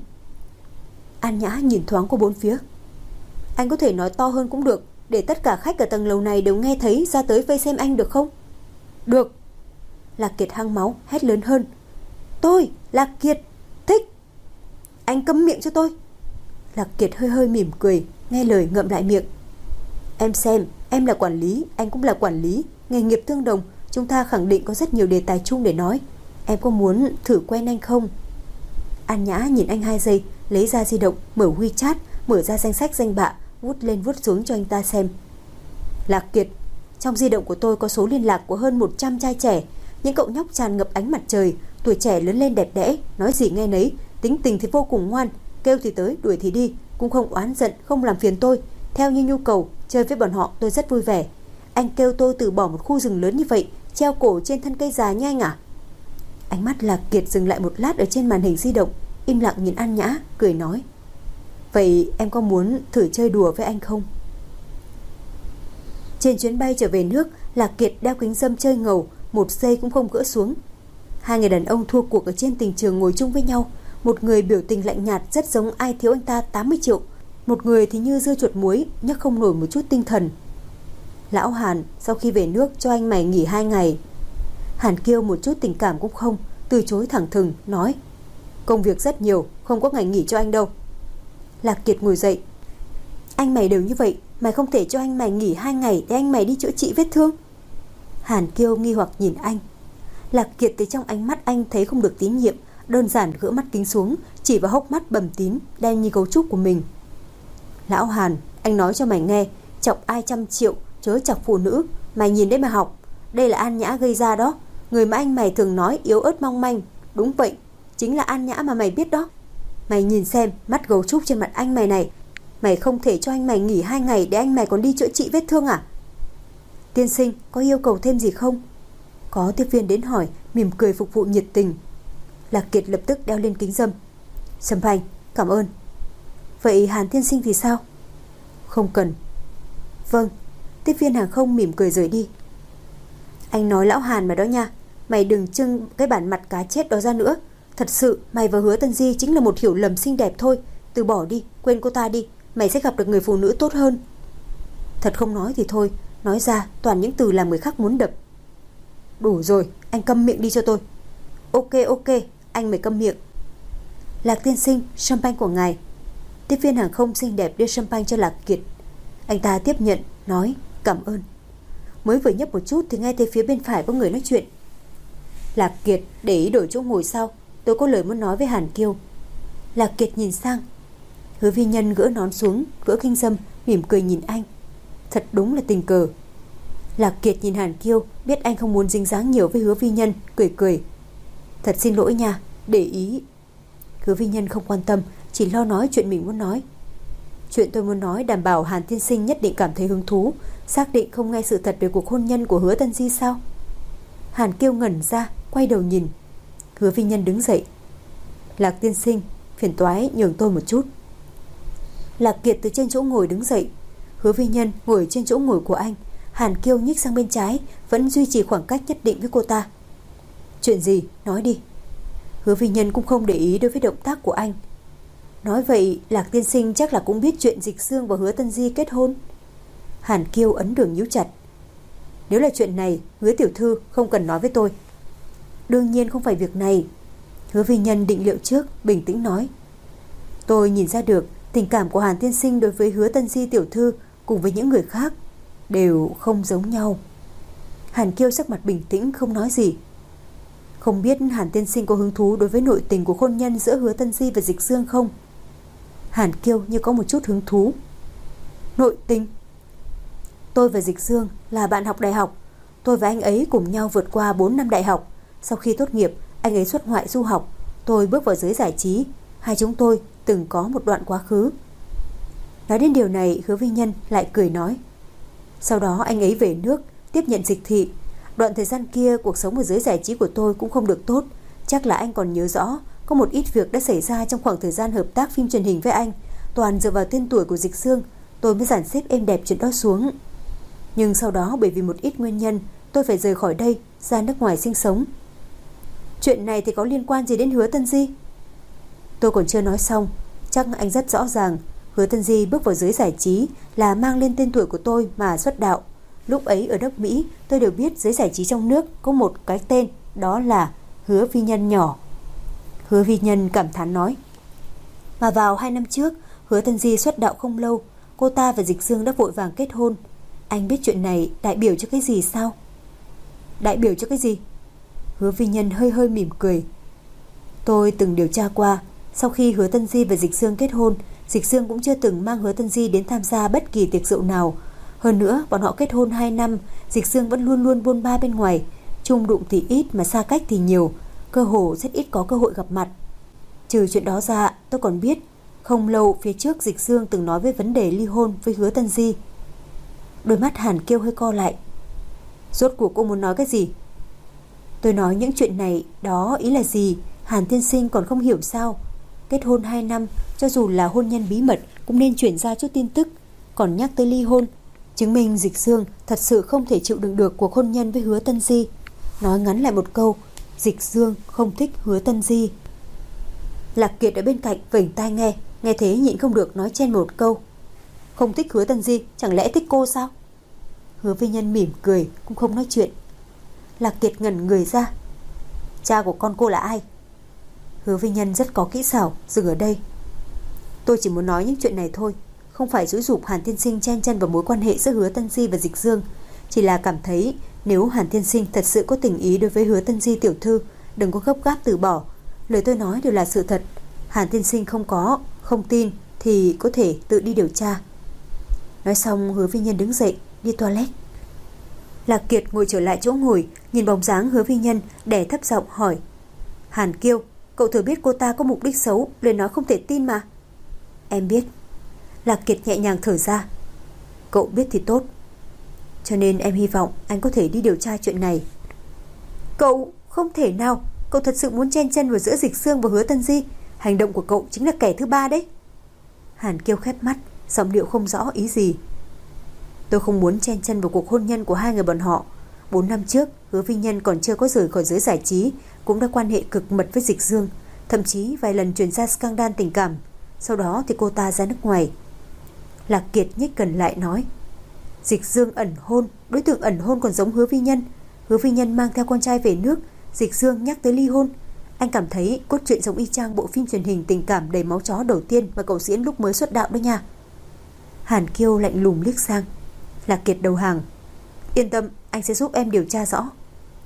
An Nhã nhìn thoáng qua bốn phía. Anh có thể nói to hơn cũng được, để tất cả khách ở tầng lầu này đều nghe thấy, ra tới vây xem anh được không? Được. Lạc Kiệt hăng máu hét lớn hơn. Tôi, Lạc Kiệt, thích. Anh câm miệng cho tôi. Lạc Kiệt hơi hơi mỉm cười, nghe lời ngậm lại miệng. Em xem, em là quản lý, anh cũng là quản lý, nghề nghiệp tương đồng, chúng ta khẳng định có rất nhiều đề tài chung để nói. Em có muốn thử quen anh không? An Nhã nhìn anh 2 giây, lấy ra di động, mở WeChat, mở ra danh sách danh bạ, vuốt lên vuốt xuống cho anh ta xem. Lạc Kiệt, trong di động của tôi có số liên lạc của hơn 100 trai trẻ, những cậu nhóc tràn ngập ánh mặt trời, tuổi trẻ lớn lên đẹp đẽ, nói gì nghe nấy, tính tình thì vô cùng ngoan, kêu thì tới, đuổi thì đi, cũng không oán giận, không làm phiền tôi, theo như nhu cầu, chơi với bọn họ tôi rất vui vẻ. Anh kêu tôi từ bỏ một khu rừng lớn như vậy, treo cổ trên thân cây già như anh à? Ánh mắt Lạc Kiệt dừng lại một lát ở trên màn hình di động, im lặng nhìn An Nhã, cười nói. Vậy em có muốn thử chơi đùa với anh không? Trên chuyến bay trở về nước, Lạc Kiệt đeo kính râm chơi ngầu, một giây cũng không gỡ xuống. Hai người đàn ông thua cuộc ở trên tình trường ngồi chung với nhau. Một người biểu tình lạnh nhạt rất giống ai thiếu anh ta 80 triệu, một người thì như dưa chuột muối, nhấc không nổi một chút tinh thần. Lão Hàn, sau khi về nước cho anh mày nghỉ 2 ngày. Hàn Kiêu một chút tình cảm cũng không, từ chối thẳng thừng, nói. Công việc rất nhiều, không có ngày nghỉ cho anh đâu. Lạc Kiệt ngồi dậy. Anh mày đều như vậy, mày không thể cho anh mày nghỉ 2 ngày để anh mày đi chữa trị vết thương? Hàn Kiêu nghi hoặc nhìn anh. Lạc Kiệt từ trong ánh mắt anh thấy không được tín nhiệm, đơn giản gỡ mắt kính xuống, chỉ vào hốc mắt bầm tím đen như gấu trúc của mình. Lão Hàn, anh nói cho mày nghe, chọc ai 100 triệu chớ chọc phụ nữ, mày nhìn đấy mà học. Đây là An Nhã gây ra đó, người mà anh mày thường nói yếu ớt mong manh. Đúng vậy, chính là An Nhã mà mày biết đó. Mày nhìn xem, mắt gấu trúc trên mặt anh mày này. Mày không thể cho anh mày nghỉ 2 ngày để anh mày còn đi chữa trị vết thương à? Tiên sinh, có yêu cầu thêm gì không? Có tiếp viên đến hỏi, mỉm cười phục vụ nhiệt tình. Lạc Kiệt lập tức đeo lên kính râm. Sâm Phanh, cảm ơn. Vậy Hàn tiên sinh thì sao? Không cần. Vâng. Tiếp viên hàng không mỉm cười rời đi. Anh nói lão Hàn mà đó nha, mày đừng trưng cái bản mặt cá chết đó ra nữa. Thật sự mày và Hứa Tân Di chính là một hiểu lầm xinh đẹp thôi. Từ bỏ đi, quên cô ta đi, mày sẽ gặp được người phụ nữ tốt hơn. Thật không nói thì thôi, nói ra toàn những từ làm người khác muốn đập. Đủ rồi, anh câm miệng đi cho tôi. Ok, anh mày câm miệng. Lạc tiên sinh, champagne của ngài. Tiếp viên hàng không xinh đẹp đưa champagne cho Lạc Kiệt. Anh ta tiếp nhận, nói cảm ơn. Mới vừa nhấp một chút thì nghe thấy phía bên phải có người nói chuyện. Lạc Kiệt, để ý đổi chỗ ngồi sao? Tôi có lời muốn nói với Hàn Kiêu. Lạc Kiệt nhìn sang. Hứa Vi Nhân gỡ nón xuống, gỡ kính râm, mỉm cười nhìn anh. Thật đúng là tình cờ. Lạc Kiệt nhìn Hàn Kiêu, biết anh không muốn dính dáng nhiều với Hứa Vi Nhân, cười. Thật xin lỗi nha, để ý. Hứa Vi Nhân không quan tâm, chỉ lo nói chuyện mình muốn nói. Chuyện tôi muốn nói đảm bảo Hàn tiên sinh nhất định cảm thấy hứng thú, xác định không nghe sự thật về cuộc hôn nhân của Hứa Tân Di sao? Hàn Kiêu ngẩn ra, quay đầu nhìn. Hứa Vi Nhân đứng dậy. Lạc tiên sinh, phiền toái nhường tôi một chút. Lạc Kiệt từ trên chỗ ngồi đứng dậy. Hứa Vi Nhân ngồi trên chỗ ngồi của anh. Hàn Kiêu nhích sang bên trái, vẫn duy trì khoảng cách nhất định với cô ta. Chuyện gì? Nói đi. Hứa Vi Nhân cũng không để ý đối với động tác của anh. Nói vậy Lạc tiên sinh chắc là cũng biết chuyện Dịch Xương và Hứa Tân Di kết hôn. Hàn Kiêu ấn đường nhíu chặt. Nếu là chuyện này, Hứa tiểu thư không cần nói với tôi. Đương nhiên không phải việc này. Hứa Vi Nhân định liệu trước, bình tĩnh nói: tôi nhìn ra được tình cảm của Hàn tiên sinh đối với Hứa Tân Di tiểu thư cùng với những người khác đều không giống nhau. Hàn Kiêu sắc mặt bình tĩnh không nói gì. Không biết Hàn tiên sinh có hứng thú đối với nội tình của hôn nhân giữa Hứa Tân Di và Dịch Dương không? Hàn Kiêu như có một chút hứng thú. Nội tình? Tôi và Dịch Dương là bạn học đại học. Tôi và anh ấy cùng nhau vượt qua 4 năm đại học. Sau khi tốt nghiệp, anh ấy xuất ngoại du học, tôi bước vào giới giải trí. Hai chúng tôi từng có một đoạn quá khứ. Nói đến điều này, Hứa Vi Nhân lại cười nói: sau đó anh ấy về nước tiếp nhận Dịch thị. Đoạn thời gian kia cuộc sống ở giới giải trí của tôi cũng không được tốt. Chắc là anh còn nhớ rõ, có một ít việc đã xảy ra trong khoảng thời gian hợp tác phim truyền hình với anh. Toàn dựa vào tên tuổi của Dịch Dương, tôi mới dàn xếp êm đẹp chuyện đó xuống. Nhưng sau đó bởi vì một ít nguyên nhân, tôi phải rời khỏi đây, ra nước ngoài sinh sống. Chuyện này thì có liên quan gì đến Hứa Tân Di? Tôi còn chưa nói xong, chắc anh rất rõ ràng. Hứa Tân Di bước vào giới giải trí là mang lên tên tuổi của tôi mà xuất đạo. Lúc ấy ở nước Mỹ, tôi đều biết giới giải trí trong nước có một cái tên, đó là Hứa Vi Nhân nhỏ. Hứa Vi Nhân cảm thán nói: mà vào 2 năm trước, Hứa Tân Di xuất đạo không lâu, cô ta và Dịch Dương đã vội vàng kết hôn. Anh biết chuyện này đại biểu cho cái gì sao? Đại biểu cho cái gì? Hứa Vi Nhân hơi hơi mỉm cười. Tôi từng điều tra qua, sau khi Hứa Tân Di và Dịch Dương kết hôn, Dịch Dương cũng chưa từng mang Hứa Tân Di đến tham gia bất kỳ tiệc rượu nào. Hơn nữa, bọn họ kết hôn 2 năm, Dịch Dương vẫn luôn luôn buôn ba bên ngoài, chung đụng thì ít mà xa cách thì nhiều, cơ hồ rất ít có cơ hội gặp mặt. Trừ chuyện đó ra, tôi còn biết không lâu phía trước Dịch Dương từng nói về vấn đề ly hôn với Hứa Tân Di. Đôi mắt Hàn Kiêu hơi co lại. Rốt cuộc cô muốn nói cái gì? Tôi nói những chuyện này, đó ý là gì? Hàn tiên sinh còn không hiểu sao? Kết hôn 2 năm, cho dù là hôn nhân bí mật cũng nên chuyển ra chút tin tức. Còn nhắc tới ly hôn, chứng minh Dịch Dương thật sự không thể chịu đựng được cuộc hôn nhân với Hứa Tân Di. Nói ngắn lại một câu, Dịch Dương không thích Hứa Tân Di. Lạc Kiệt ở bên cạnh vểnh tai nghe, nghe thế nhịn không được nói chen một câu: không thích Hứa Tân Di, chẳng lẽ thích cô sao? Hứa Vi Nhân mỉm cười, cũng không nói chuyện. Lạc Kiệt ngẩn người ra. Cha của con cô là ai? Hứa Vi Nhân rất có kỹ xảo, dừng ở đây. Tôi chỉ muốn nói những chuyện này thôi, không phải xúi giục Hàn tiên sinh chen chân vào mối quan hệ giữa Hứa Tân Di và Dịch Dương. Chỉ là cảm thấy nếu Hàn tiên sinh thật sự có tình ý đối với Hứa Tân Di tiểu thư, đừng có gấp gáp từ bỏ. Lời tôi nói đều là sự thật. Hàn tiên sinh không tin thì có thể tự đi điều tra. Nói xong, Hứa Vi Nhân đứng dậy đi toilet. Lạc Kiệt ngồi trở lại chỗ ngồi, nhìn bóng dáng Hứa Vi Nhân, đè thấp giọng hỏi: Hàn Kiêu, cậu thừa biết cô ta có mục đích xấu, lời nói không thể tin mà. Em biết. Lạc Kiệt nhẹ nhàng thở ra. Cậu biết thì tốt. Cho nên em hy vọng anh có thể đi điều tra chuyện này. Cậu không thể nào. Cậu thật sự muốn chen chân vào giữa Dịch Dương và Hứa Tân Di. Hành động của cậu chính là kẻ thứ ba đấy. Hàn Kiêu khép mắt, giọng điệu không rõ ý gì. Tôi không muốn chen chân vào cuộc hôn nhân của hai người bọn họ. 4 năm trước, Hứa Vi Nhân còn chưa có rời khỏi giới giải trí, cũng đã quan hệ cực mật với Dịch Dương, thậm chí vài lần truyền ra scandal tình cảm. Sau đó thì cô ta ra nước ngoài. Lạc Kiệt nhích gần lại nói: Dịch Dương ẩn hôn, đối tượng ẩn hôn còn giống Hứa Vi Nhân. Hứa Vi Nhân mang theo con trai về nước, Dịch Dương nhắc tới ly hôn. Anh cảm thấy cốt truyện giống y chang bộ phim truyền hình tình cảm đầy máu chó đầu tiên mà cậu diễn lúc mới xuất đạo đó nha. Hàn Kiêu lạnh lùng liếc sang. Lạc Kiệt đầu hàng: Yên tâm, anh sẽ giúp em điều tra rõ.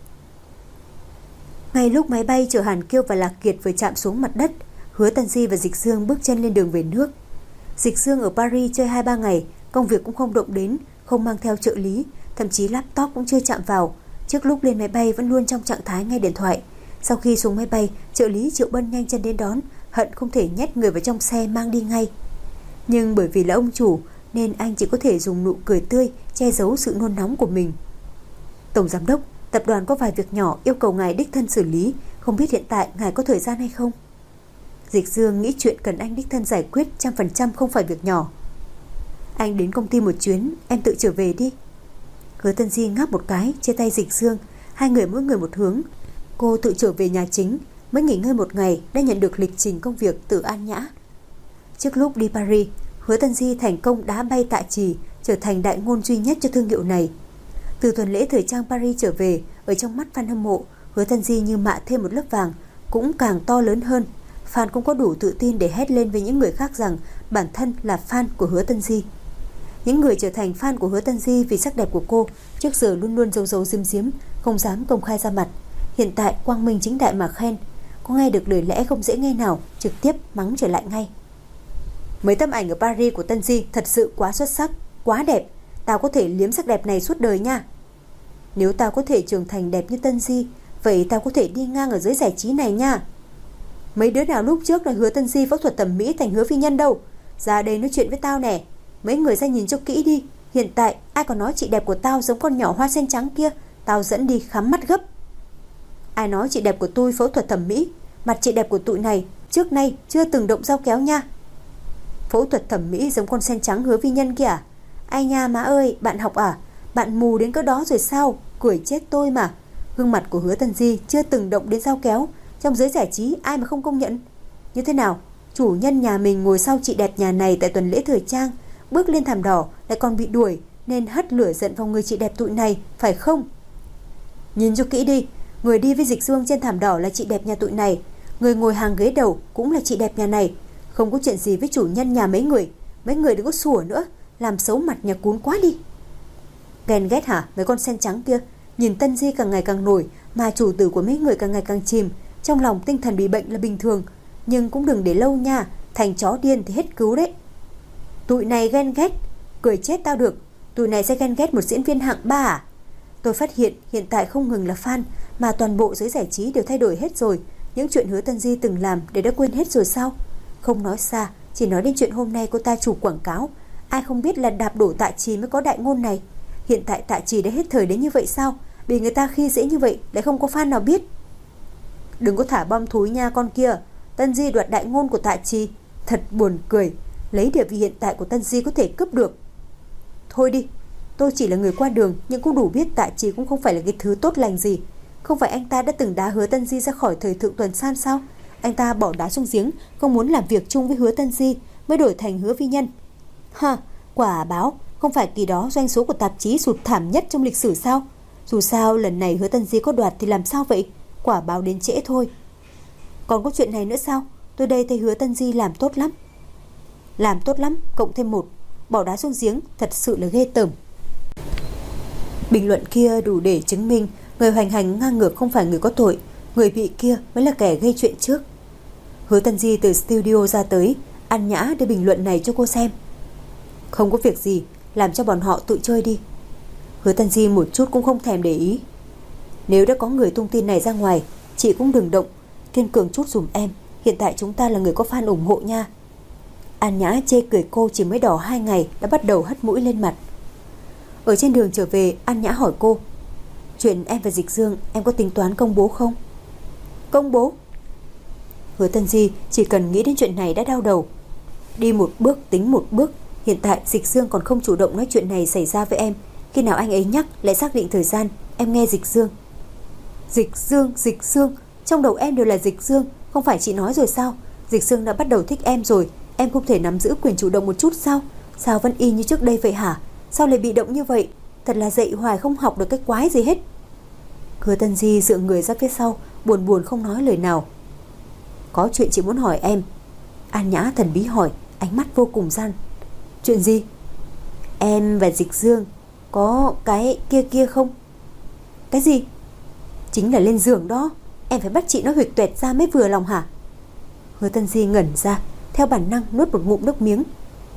Ngay lúc máy bay chở Hàn Kiêu và Lạc Kiệt vừa chạm xuống mặt đất, Hứa Tân Di và Dịch Dương bước chân lên đường về nước. Dịch Dương ở Paris chơi 2-3 ngày, công việc cũng không động đến, không mang theo trợ lý, thậm chí laptop cũng chưa chạm vào. Trước lúc lên máy bay vẫn luôn trong trạng thái nghe điện thoại. Sau khi xuống máy bay, trợ lý Triệu Bân nhanh chân đến đón, hận không thể nhét người vào trong xe mang đi ngay. Nhưng bởi vì là ông chủ nên anh chỉ có thể dùng nụ cười tươi che giấu sự nôn nóng của mình. Tổng giám đốc, tập đoàn có vài việc nhỏ yêu cầu ngài đích thân xử lý, không biết hiện tại ngài có thời gian hay không? Dịch Dương nghĩ chuyện cần anh đích thân giải quyết 100% không phải việc nhỏ. Anh đến công ty một chuyến, em tự trở về đi. Hứa Tân Di ngáp một cái, chia tay Dịch Dương, hai người mỗi người một hướng. Cô tự trở về nhà chính, mới nghỉ ngơi một ngày đã nhận được lịch trình công việc từ An Nhã. Trước lúc đi Paris, Hứa Tân Di thành công đá bay Tạ Trì, trở thành đại ngôn duy nhất cho thương hiệu này. Từ tuần lễ thời trang Paris trở về, ở trong mắt fan hâm mộ, Hứa Tân Di như mạ thêm một lớp vàng, cũng càng to lớn hơn. Fan cũng có đủ tự tin để hét lên với những người khác rằng bản thân là fan của Hứa Tân Di. Những người trở thành fan của Hứa Tân Di vì sắc đẹp của cô trước giờ luôn luôn giấu giấu giếm giếm, không dám công khai ra mặt. Hiện tại quang minh chính đại mà khen. Có nghe được lời lẽ không dễ nghe nào, trực tiếp mắng trở lại ngay. Mấy tấm ảnh ở Paris của Tân Di thật sự quá xuất sắc, quá đẹp. Tao có thể liếm sắc đẹp này suốt đời nha. Nếu tao có thể trưởng thành đẹp như Tân Di, vậy tao có thể đi ngang ở giới giải trí này nha. Mấy đứa nào lúc trước là hứa Tân Di phẫu thuật thẩm mỹ thành Hứa Phi Nhân đâu. Ra đây nói chuyện với tao nè. Mấy người ra nhìn cho kỹ đi. Hiện tại ai còn nói chị đẹp của tao giống con nhỏ hoa sen trắng kia, tao dẫn đi khám mắt gấp. Ai nói chị đẹp của tôi phẫu thuật thẩm mỹ? Mặt chị đẹp của tụi này trước nay chưa từng động dao kéo nha. Phẫu thuật thẩm mỹ giống con sen trắng Hứa Phi Nhân kia à? Ai nha má ơi, bạn học à? Bạn mù đến cỡ đó rồi sao? Cười chết tôi mà. Gương mặt của Hứa Tân Di chưa từng động đến dao kéo. Trong giới giải trí ai mà không công nhận? Như thế nào? Chủ nhân nhà mình ngồi sau chị đẹp nhà này tại tuần lễ thời trang, bước lên thảm đỏ lại còn bị đuổi, nên hất lửa giận vào người chị đẹp tụi này, phải không? Nhìn cho kỹ đi. Người đi với Dịch Dương trên thảm đỏ là chị đẹp nhà tụi này. Người ngồi hàng ghế đầu cũng là chị đẹp nhà này. Không có chuyện gì với chủ nhân nhà mấy người. Mấy người đừng có sủa nữa, làm xấu mặt nhà cún quá đi. Ghen ghét hả mấy con sen trắng kia? Nhìn Tân Di càng ngày càng nổi, mà chủ tử của mấy người càng ngày càng chìm. Trong lòng tinh thần bị bệnh là bình thường, nhưng cũng đừng để lâu nha. Thành chó điên thì hết cứu đấy. Tụi này ghen ghét, cười chết tao được. Tụi này sẽ ghen ghét một diễn viên hạng 3 à? Tôi phát hiện hiện tại không ngừng là fan, mà toàn bộ giới giải trí đều thay đổi hết rồi. Những chuyện Hứa Tân Di từng làm để đã quên hết rồi sao? Không nói xa, chỉ nói đến chuyện hôm nay cô ta chụp quảng cáo. Ai không biết là đạp đổ Tạ Trì mới có đại ngôn này. Hiện tại Tạ Trì đã hết thời đến như vậy sao? Bị người ta khi dễ như vậy lại không có fan nào biết. Đừng có thả bom thúi nha con kia. Tân Di đoạt đại ngôn của Tạ Trì, thật buồn cười. Lấy địa vị hiện tại của Tân Di có thể cướp được. Thôi đi, tôi chỉ là người qua đường, nhưng cũng đủ biết Tạ Trì cũng không phải là cái thứ tốt lành gì. Không phải anh ta đã từng đá Hứa Tân Di ra khỏi thời thượng tuần san sao? Anh ta bỏ đá xuống giếng, không muốn làm việc chung với Hứa Tân Di, mới đổi thành Hứa Phi Nhân. Ha, quả báo, không phải kỳ đó doanh số của tạp chí sụt thảm nhất trong lịch sử sao? Dù sao lần này Hứa Tân Di có đoạt thì làm sao vậy? Quả báo đến trễ thôi. Còn có chuyện này nữa sao? Tôi đây thấy Hứa Tân Di làm tốt lắm. Làm tốt lắm, cộng thêm 1. Bỏ đá xuống giếng, thật sự là ghê tởm. Bình luận kia đủ để chứng minh người hoành hành ngang ngược không phải người có tội, người bị kia mới là kẻ gây chuyện trước. Hứa Tân Di từ studio ra tới, An Nhã đưa bình luận này cho cô xem. Không có việc gì, làm cho bọn họ tự chơi đi. Hứa Tân Di một chút cũng không thèm để ý. Nếu đã có người tung tin này ra ngoài, chị cũng đừng động, kiên cường chút dùm em. Hiện tại chúng ta là người có fan ủng hộ nha. An Nhã chê cười cô chỉ mới đỏ 2 ngày đã bắt đầu hất mũi lên mặt. Ở trên đường trở về, An Nhã hỏi cô, chuyện em và Dịch Dương em có tính toán công bố không? Công bố? Hứa Tân Di chỉ cần nghĩ đến chuyện này đã đau đầu. Đi một bước tính một bước. Hiện tại Dịch Dương còn không chủ động nói chuyện này xảy ra với em. Khi nào anh ấy nhắc lại xác định thời gian, em nghe Dịch Dương. Dịch Dương, Dịch Dương, trong đầu em đều là Dịch Dương. Không phải chị nói rồi sao? Dịch Dương đã bắt đầu thích em rồi. Em không thể nắm giữ quyền chủ động một chút sao? Sao vẫn y như trước đây vậy hả? Sao lại bị động như vậy? Thật là dạy hoài không học được cái quái gì hết. Hứa Tân Di dựa người ra phía sau, buồn buồn không nói lời nào. Có chuyện chị muốn hỏi em. An Nhã thần bí hỏi, ánh mắt vô cùng gian. Chuyện gì? Em và Dịch Dương có cái kia không? Cái gì? Chính là lên giường đó. Em phải bắt chị nó huyệt tuệt ra mới vừa lòng hả? Hứa Tân Di ngẩn ra, theo bản năng nuốt một ngụm nước miếng.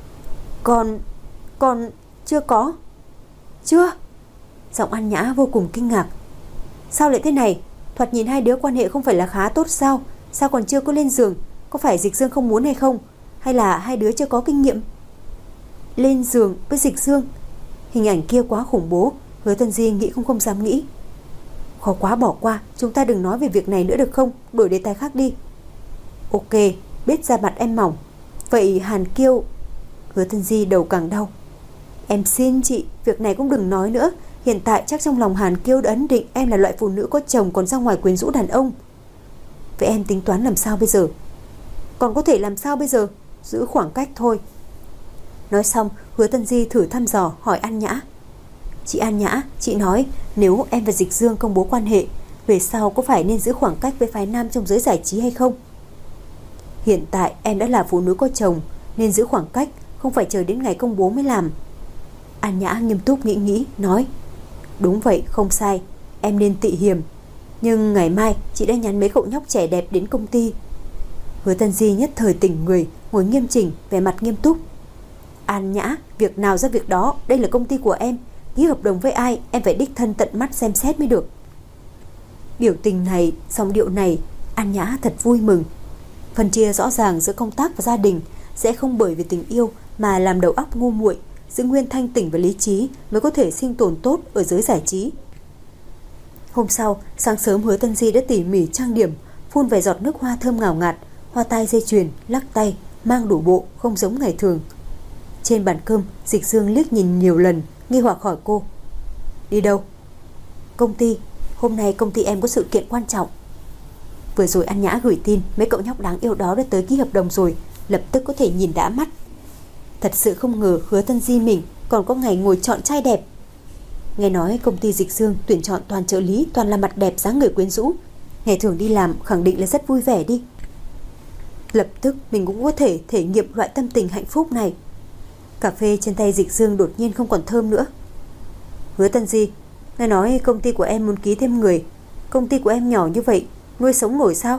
Còn chưa có. Chưa? Giọng An Nhã vô cùng kinh ngạc. Sao lại thế này? Thoạt nhìn hai đứa quan hệ không phải là khá tốt sao? Sao còn chưa có lên giường? Có phải Dịch Dương không muốn hay không? Hay là hai đứa chưa có kinh nghiệm? Lên giường với Dịch Dương? Hình ảnh kia quá khủng bố. Hứa Tân Di nghĩ cũng không dám nghĩ. Khó quá, bỏ qua. Chúng ta đừng nói về việc này nữa được không? Đổi đề tài khác đi. Ok, biết da mặt em mỏng. Vậy Hàn Kiêu? Hứa Tân Di đầu càng đau. Em xin chị, việc này cũng đừng nói nữa. Hiện tại chắc trong lòng Hàn Kiêu đã ấn định em là loại phụ nữ có chồng còn ra ngoài quyến rũ đàn ông. Vậy em tính toán làm sao bây giờ? Còn có thể làm sao bây giờ? Giữ khoảng cách thôi. Nói xong, Hứa Tân Di thử thăm dò hỏi An Nhã. Chị An Nhã, chị nói nếu em và Dịch Dương công bố quan hệ, về sau có phải nên giữ khoảng cách với phái nam trong giới giải trí hay không? Hiện tại em đã là phụ nữ có chồng, nên giữ khoảng cách, không phải chờ đến ngày công bố mới làm. An Nhã nghiêm túc nghĩ nói, đúng vậy, không sai, em nên tị hiềm. Nhưng ngày mai chị đã nhắn mấy cậu nhóc trẻ đẹp đến công ty. Hứa Tân Di nhất thời tỉnh người, ngồi nghiêm chỉnh, vẻ mặt nghiêm túc. An Nhã, việc nào ra việc đó, đây là công ty của em, ký hợp đồng với ai em phải đích thân tận mắt xem xét mới được. Biểu tình này, giọng điệu này, An Nhã thật vui mừng. Phân chia rõ ràng giữa công tác và gia đình, sẽ không bởi vì tình yêu mà làm đầu óc ngu muội, giữ nguyên thanh tỉnh và lý trí mới có thể sinh tồn tốt ở giới giải trí. Hôm sau, sáng sớm Hứa Tân Di đã tỉ mỉ trang điểm, phun vài giọt nước hoa thơm ngào ngạt, hoa tai dây chuyền, lắc tay, mang đủ bộ, không giống ngày thường. Trên bàn cơm, Dịch Dương liếc nhìn nhiều lần, nghi hoặc hỏi cô, đi đâu? Công ty, hôm nay công ty em có sự kiện quan trọng. Vừa rồi An Nhã gửi tin mấy cậu nhóc đáng yêu đó đã tới ký hợp đồng rồi, lập tức có thể nhìn đã mắt. Thật sự không ngờ Hứa Tân Di mình còn có ngày ngồi chọn trai đẹp. Nghe nói công ty Dịch Dương tuyển chọn toàn trợ lý toàn là mặt đẹp, dáng người quyến rũ, ngày thường đi làm khẳng định là rất vui vẻ đi. Lập tức mình cũng có thể thể nghiệm loại tâm tình hạnh phúc này. Cà phê trên tay Dịch Dương đột nhiên không còn thơm nữa. Hứa Tân Di, nghe nói công ty của em muốn ký thêm người. Công ty của em nhỏ như vậy, nuôi sống nổi sao?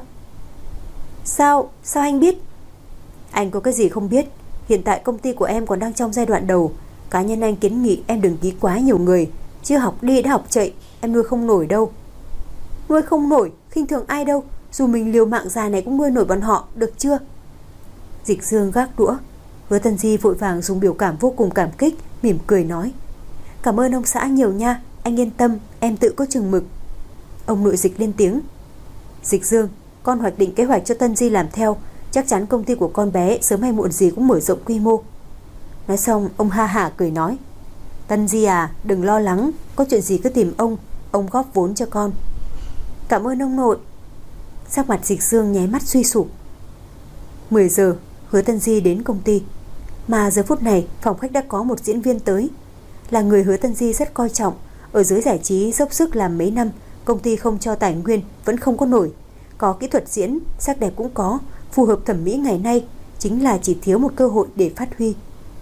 Sao anh biết? Anh có cái gì không biết? Hiện tại công ty của em còn đang trong giai đoạn đầu. Cá nhân anh kiến nghị em đừng ký quá nhiều người. Chưa học đi đã học chạy, em nuôi không nổi đâu. Nuôi không nổi, khinh thường ai đâu. Dù mình liều mạng già này cũng nuôi nổi bọn họ, được chưa? Dịch Dương gác đũa. Hứa Tân Di vội vàng dùng biểu cảm vô cùng cảm kích, mỉm cười nói, cảm ơn ông xã nhiều nha, anh yên tâm, em tự có chừng mực. Ông nội Dịch lên tiếng, Dịch Dương, con hoạch định kế hoạch cho Tân Di làm theo, chắc chắn công ty của con bé sớm hay muộn gì cũng mở rộng quy mô. Nói xong ông ha hả cười nói, Tân Di à, đừng lo lắng, có chuyện gì cứ tìm ông góp vốn cho con. Cảm ơn ông nội. Sắc mặt Dịch Dương nháy mắt suy sụp. 10 giờ Hứa Tân Di đến công ty, mà giờ phút này phòng khách đã có một diễn viên tới, là người Hứa Tân Di rất coi trọng. Ở giới giải trí dốc sức làm mấy năm, công ty không cho tài nguyên vẫn không có nổi, có kỹ thuật diễn, sắc đẹp cũng có, phù hợp thẩm mỹ ngày nay, chính là chỉ thiếu một cơ hội để phát huy.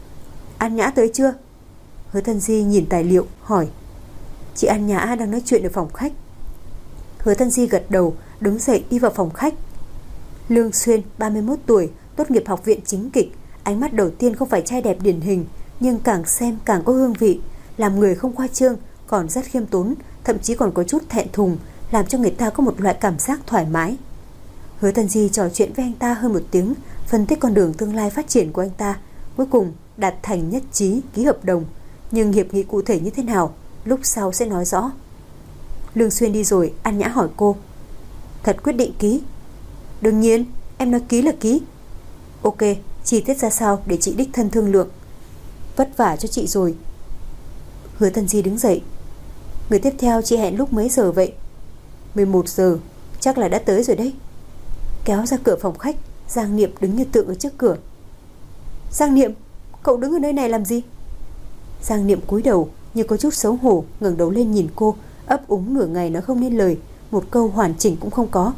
An Nhã tới chưa? Hứa Tân Di nhìn tài liệu hỏi. Chị An Nhã đang nói chuyện ở phòng khách. Hứa Tân Di gật đầu, đứng dậy đi vào phòng khách. Lương Xuyên, 31 tuổi, tốt nghiệp học viện chính kịch, ánh mắt đầu tiên không phải trai đẹp điển hình, nhưng càng xem càng có hương vị, làm người không khoa trương, còn rất khiêm tốn, thậm chí còn có chút thẹn thùng, làm cho người ta có một loại cảm giác thoải mái. Hứa Tân Di trò chuyện với anh ta hơn 1 tiếng, phân tích con đường tương lai phát triển của anh ta, cuối cùng đạt thành nhất trí ký hợp đồng, nhưng hiệp nghị cụ thể như thế nào, lúc sau sẽ nói rõ. Lương Xuyên đi rồi, An Nhã hỏi cô, thật quyết định ký? Đương nhiên, em nói ký là ký. Ok, chi tiết ra sao để chị đích thân thương lượng. Vất vả cho chị rồi. Hứa Tân Di đứng dậy. Người tiếp theo chị hẹn lúc mấy giờ vậy? 11 giờ, chắc là đã tới rồi đấy. Kéo ra cửa phòng khách, Giang Niệm đứng như tượng ở trước cửa. Giang Niệm, cậu đứng ở nơi này làm gì? Giang Niệm cúi đầu như có chút xấu hổ, ngẩng đầu lên nhìn cô, ấp úng nửa ngày nói không nên lời, một câu hoàn chỉnh cũng không có.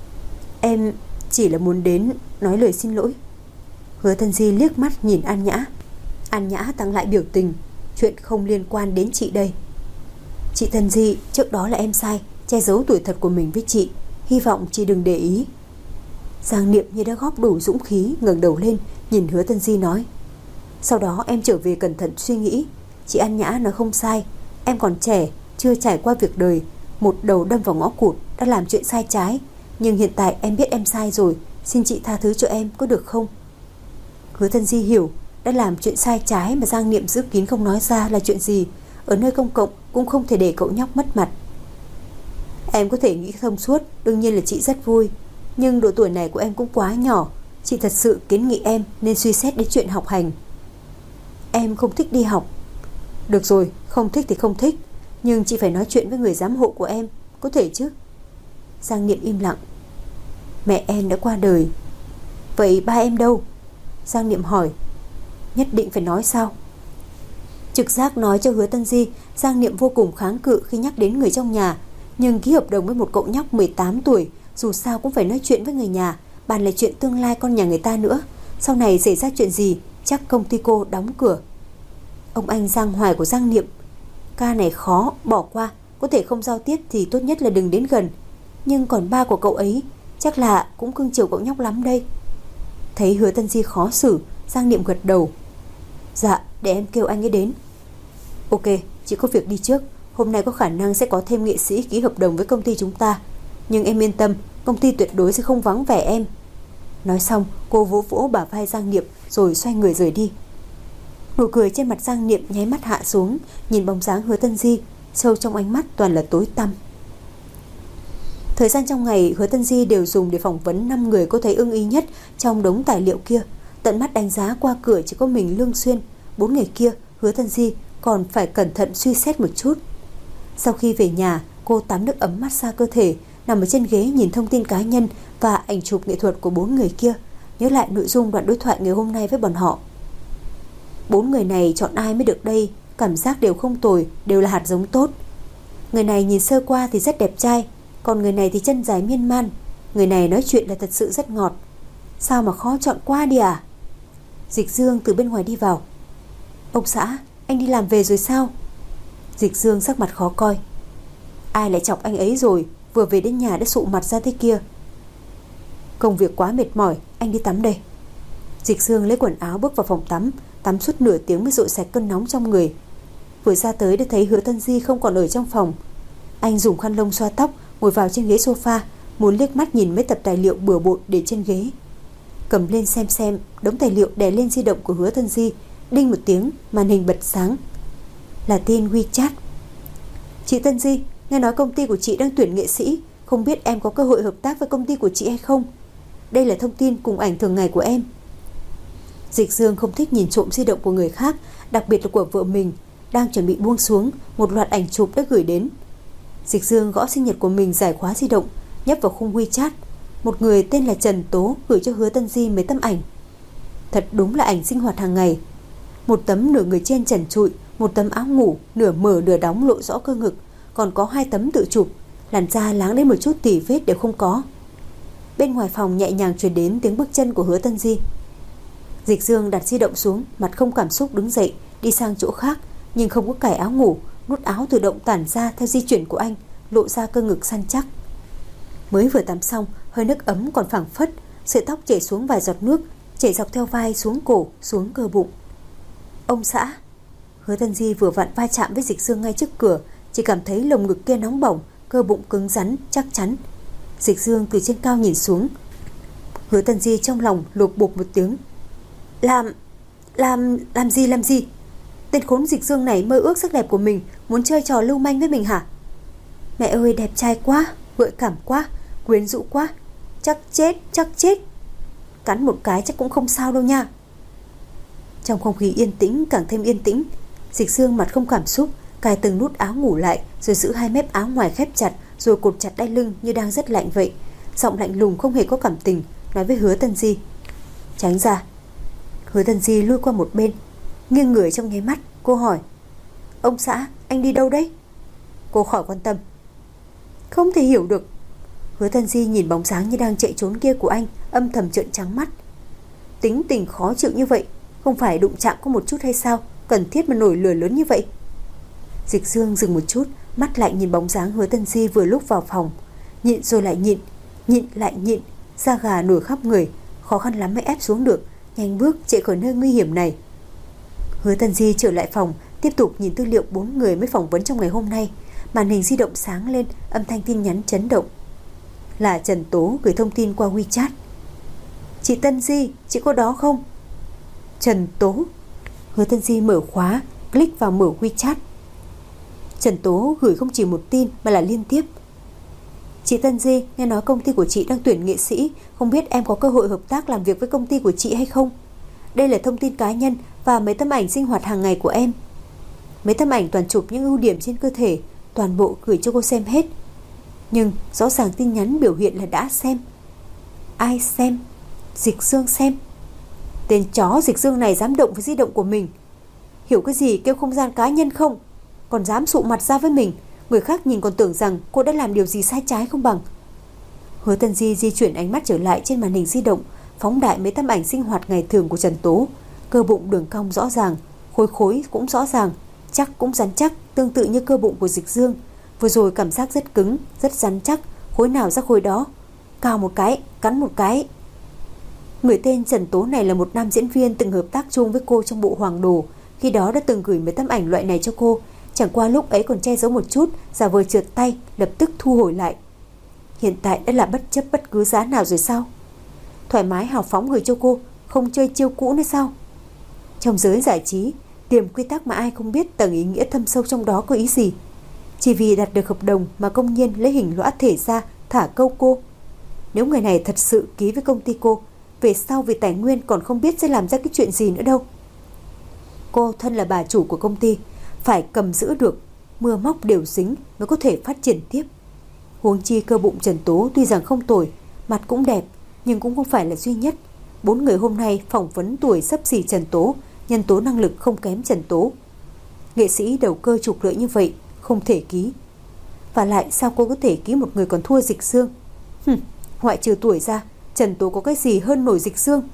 Em chỉ là muốn đến nói lời xin lỗi. Hứa Tân Di liếc mắt nhìn An Nhã. An Nhã tăng lại biểu tình, chuyện không liên quan đến chị đây. Chị Tân Di, trước đó là em sai, che giấu tuổi thật của mình với chị, hy vọng chị đừng để ý. Giang Niệm như đã góp đủ dũng khí, ngẩng đầu lên nhìn Hứa Tân Di nói, sau đó em trở về cẩn thận suy nghĩ, chị An Nhã nói không sai, em còn trẻ, chưa trải qua việc đời, một đầu đâm vào ngõ cụt, đã làm chuyện sai trái, nhưng hiện tại em biết em sai rồi, xin chị tha thứ cho em có được không? Hứa Tân Di hiểu, đã làm chuyện sai trái mà Giang Niệm giữ kín không nói ra là chuyện gì, ở nơi công cộng cũng không thể để cậu nhóc mất mặt. Em có thể nghĩ thông suốt, đương nhiên là chị rất vui, nhưng độ tuổi này của em cũng quá nhỏ, chị thật sự kiến nghị em nên suy xét đến chuyện học hành. Em không thích đi học. Được rồi, không thích thì không thích, nhưng chị phải nói chuyện với người giám hộ của em, có thể chứ? Giang Niệm im lặng. Mẹ em đã qua đời. Vậy ba em đâu? Giang Niệm hỏi. Nhất định phải nói sao? Trực giác nói cho Hứa Tân Di, Giang Niệm vô cùng kháng cự khi nhắc đến người trong nhà, Nhưng ký hợp đồng với một cậu nhóc 18 tuổi, dù sao cũng phải nói chuyện với người nhà, bàn lại chuyện tương lai con nhà người ta nữa. Sau này xảy ra chuyện gì, chắc công ty cô đóng cửa. Ông anh Giang Hoài của Giang Niệm: ca này khó, bỏ qua, có thể không giao tiếp thì tốt nhất là đừng đến gần. Nhưng còn ba của cậu ấy chắc là cũng cưng chiều cậu nhóc lắm đây. Thấy Hứa Tân Di khó xử, Giang Niệm gật đầu: dạ, để em kêu anh ấy đến. Ok, chị có việc đi trước. Hôm nay có khả năng sẽ có thêm nghệ sĩ ký hợp đồng với công ty chúng ta. Nhưng em yên tâm, công ty tuyệt đối sẽ không vắng vẻ em. Nói xong, cô vỗ vỗ bả vai Giang Niệm rồi xoay người rời đi. Nụ cười trên mặt Giang Niệm nháy mắt hạ xuống, nhìn bóng dáng Hứa Tân Di, sâu trong ánh mắt toàn là tối tăm. Thời gian trong ngày Hứa Tân Di đều dùng để phỏng vấn 5 người cô thấy ưng ý nhất trong đống tài liệu kia. Tận mắt đánh giá qua cửa chỉ có mình Lương Xuyên, 4 người kia Hứa Tân Di còn phải cẩn thận suy xét một chút. Sau khi về nhà, cô tắm nước ấm massage cơ thể, nằm ở trên ghế nhìn thông tin cá nhân và ảnh chụp nghệ thuật của 4 người kia, nhớ lại nội dung đoạn đối thoại ngày hôm nay với bọn họ. 4 người này chọn ai mới được đây, cảm giác đều không tồi, đều là hạt giống tốt. Người này nhìn sơ qua thì rất đẹp trai, còn người này thì chân dài miên man. Người này nói chuyện là thật sự rất ngọt. Sao mà khó chọn qua đi à? Dịch Dương từ bên ngoài đi vào. Ông xã, anh đi làm về rồi sao? Dịch Dương sắc mặt khó coi. Ai lại chọc anh ấy rồi, vừa về đến nhà đã sụ mặt ra thế kia. Công việc quá mệt mỏi, anh đi tắm đây. Dịch Dương lấy quần áo bước vào phòng tắm, tắm suốt nửa tiếng mới dội sạch cơn nóng trong người. Vừa ra tới đã thấy Hứa Tân Di không còn ở trong phòng. Anh dùng khăn lông xoa tóc, ngồi vào trên ghế sofa, muốn liếc mắt nhìn mấy tập tài liệu bừa bộn để trên ghế. Cầm lên xem, đống tài liệu đè lên di động của Hứa Tân Di, đinh một tiếng, màn hình bật sáng. Là tin WeChat. Chị Tân Di, nghe nói công ty của chị đang tuyển nghệ sĩ, không biết em có cơ hội hợp tác với công ty của chị hay không? Đây là thông tin cùng ảnh thường ngày của em. Dịch Dương không thích nhìn trộm di động của người khác, đặc biệt là của vợ mình. Đang chuẩn bị buông xuống, một loạt ảnh chụp đã gửi đến. Dịch Dương gõ sinh nhật của mình giải khóa di động, nhấp vào khung WeChat. Một người tên là Trần Tố gửi cho Hứa Tân Di mấy tấm ảnh. Thật đúng là ảnh sinh hoạt hàng ngày. Một tấm nửa người trên trần trụi, một tấm áo ngủ nửa mở nửa đóng lộ rõ cơ ngực, còn có 2 tấm tự chụp, làn da láng đến một chút tỉ vết đều không có. Bên ngoài phòng nhẹ nhàng truyền đến tiếng bước chân của Hứa Tân Di. Dịch Dương đặt di động xuống, mặt không cảm xúc đứng dậy, đi sang chỗ khác, nhưng không có cài áo ngủ, nút áo tự động tản ra theo di chuyển của anh, lộ ra cơ ngực săn chắc. Mới vừa tắm xong, hơi nước ấm còn phảng phất, sợi tóc chảy xuống vài giọt nước, chảy dọc theo vai xuống cổ, xuống cơ bụng. Ông xã. Hứa Tân Di vừa vặn va chạm với Dịch Dương ngay trước cửa, chỉ cảm thấy lồng ngực kia nóng bỏng, cơ bụng cứng rắn, chắc chắn. Dịch Dương từ trên cao nhìn xuống. Hứa Tân Di trong lòng lột bột một tiếng. Làm gì? Tên khốn Dịch Dương này mơ ước sắc đẹp của mình, muốn chơi trò lưu manh với mình hả? Mẹ ơi, đẹp trai quá, gợi cảm quá, quyến rũ quá. Chắc chết. Cắn một cái chắc cũng không sao đâu nha. Trong không khí yên tĩnh càng thêm yên tĩnh, Dịch Dương mặt không cảm xúc, cài từng nút áo ngủ lại, rồi giữ 2 mép áo ngoài khép chặt, rồi cột chặt đai lưng như đang rất lạnh vậy. Giọng lạnh lùng không hề có cảm tình, nói với Hứa Tân Di. Tránh ra. Hứa Tân Di lui qua một bên, nghiêng người trong nháy mắt. Cô hỏi. Ông xã, anh đi đâu đấy? Cô khỏi quan tâm. Không thể hiểu được. Hứa Tân Di nhìn bóng dáng như đang chạy trốn kia của anh, âm thầm trợn trắng mắt. Tính tình khó chịu như vậy, không phải đụng chạm có một chút hay sao, cần thiết mà nổi lửa lớn như vậy? Dịch Dương dừng một chút, mắt lạnh nhìn bóng dáng Hứa Tân Di vừa lúc vào phòng. Nhịn rồi lại nhịn lại nhịn, da gà nổi khắp người, khó khăn lắm mới ép xuống được, nhanh bước chạy khỏi nơi nguy hiểm này. Hứa Tân Di trở lại phòng, tiếp tục nhìn tư liệu 4 người mới phỏng vấn trong ngày hôm nay. Màn hình di động sáng lên, âm thanh tin nhắn chấn động. Là Trần Tố gửi thông tin qua WeChat. Chị Tân Di, chị có đó không? Trần Tố. Hứa Tân Di mở khóa, click vào mở WeChat. Trần Tố gửi không chỉ một tin mà là liên tiếp. Chị Tân Di, nghe nói công ty của chị đang tuyển nghệ sĩ, không biết em có cơ hội hợp tác làm việc với công ty của chị hay không? Đây là thông tin cá nhân và mấy tấm ảnh sinh hoạt hàng ngày của em. Mấy tấm ảnh toàn chụp những ưu điểm trên cơ thể, toàn bộ gửi cho cô xem hết. Nhưng rõ ràng tin nhắn biểu hiện là đã xem. Ai xem? Dịch Dương xem. Tên chó Dịch Dương này dám động với di động của mình. Hiểu cái gì kêu không gian cá nhân không? Còn dám sụ mặt ra với mình, Người khác nhìn còn tưởng rằng cô đã làm điều gì sai trái không bằng. Hứa Tân Di di chuyển ánh mắt trở lại trên màn hình di động, phóng đại mấy tấm ảnh sinh hoạt ngày thường của Trần Tố. Cơ bụng đường cong rõ ràng, khối khối cũng rõ ràng, chắc cũng rắn chắc, tương tự như cơ bụng của Dịch Dương. Vừa rồi cảm giác rất cứng, rất rắn chắc, khối nào ra khối đó. Cào một cái, cắn một cái. Người tên Trần Tố này là một nam diễn viên từng hợp tác chung với cô trong bộ Hoàng Đồ, khi đó đã từng gửi mấy tấm ảnh loại này cho cô. Chẳng qua lúc ấy còn che giấu một chút, giả vờ trượt tay, lập tức thu hồi lại. Hiện tại đã là bất chấp bất cứ giá nào rồi sao? Thoải mái hào phóng gửi cho cô, không chơi chiêu cũ nữa sao? Trong giới giải trí, tiềm quy tắc mà ai không biết tầng ý nghĩa thâm sâu trong đó có ý gì. Chỉ vì đạt được hợp đồng mà công nhân lấy hình lõa thể ra thả câu cô. Nếu người này thật sự ký với công ty cô, về sau vì tài nguyên còn không biết sẽ làm ra cái chuyện gì nữa đâu. Cô thân là bà chủ của công ty, phải cầm giữ được, mưa móc đều dính mới có thể phát triển tiếp. Huống chi cơ bụng Trần Tố tuy rằng không tồi, mặt cũng đẹp, nhưng cũng không phải là duy nhất. 4 người hôm nay phỏng vấn tuổi xấp xỉ Trần Tố, nhân tố năng lực không kém Trần Tố. Nghệ sĩ đầu cơ trục lợi như vậy không thể ký. Và lại sao cô có thể ký một người còn thua Dịch Dương? Ngoại trừ tuổi ra, Trần Tố có cái gì hơn nổi Dịch Dương?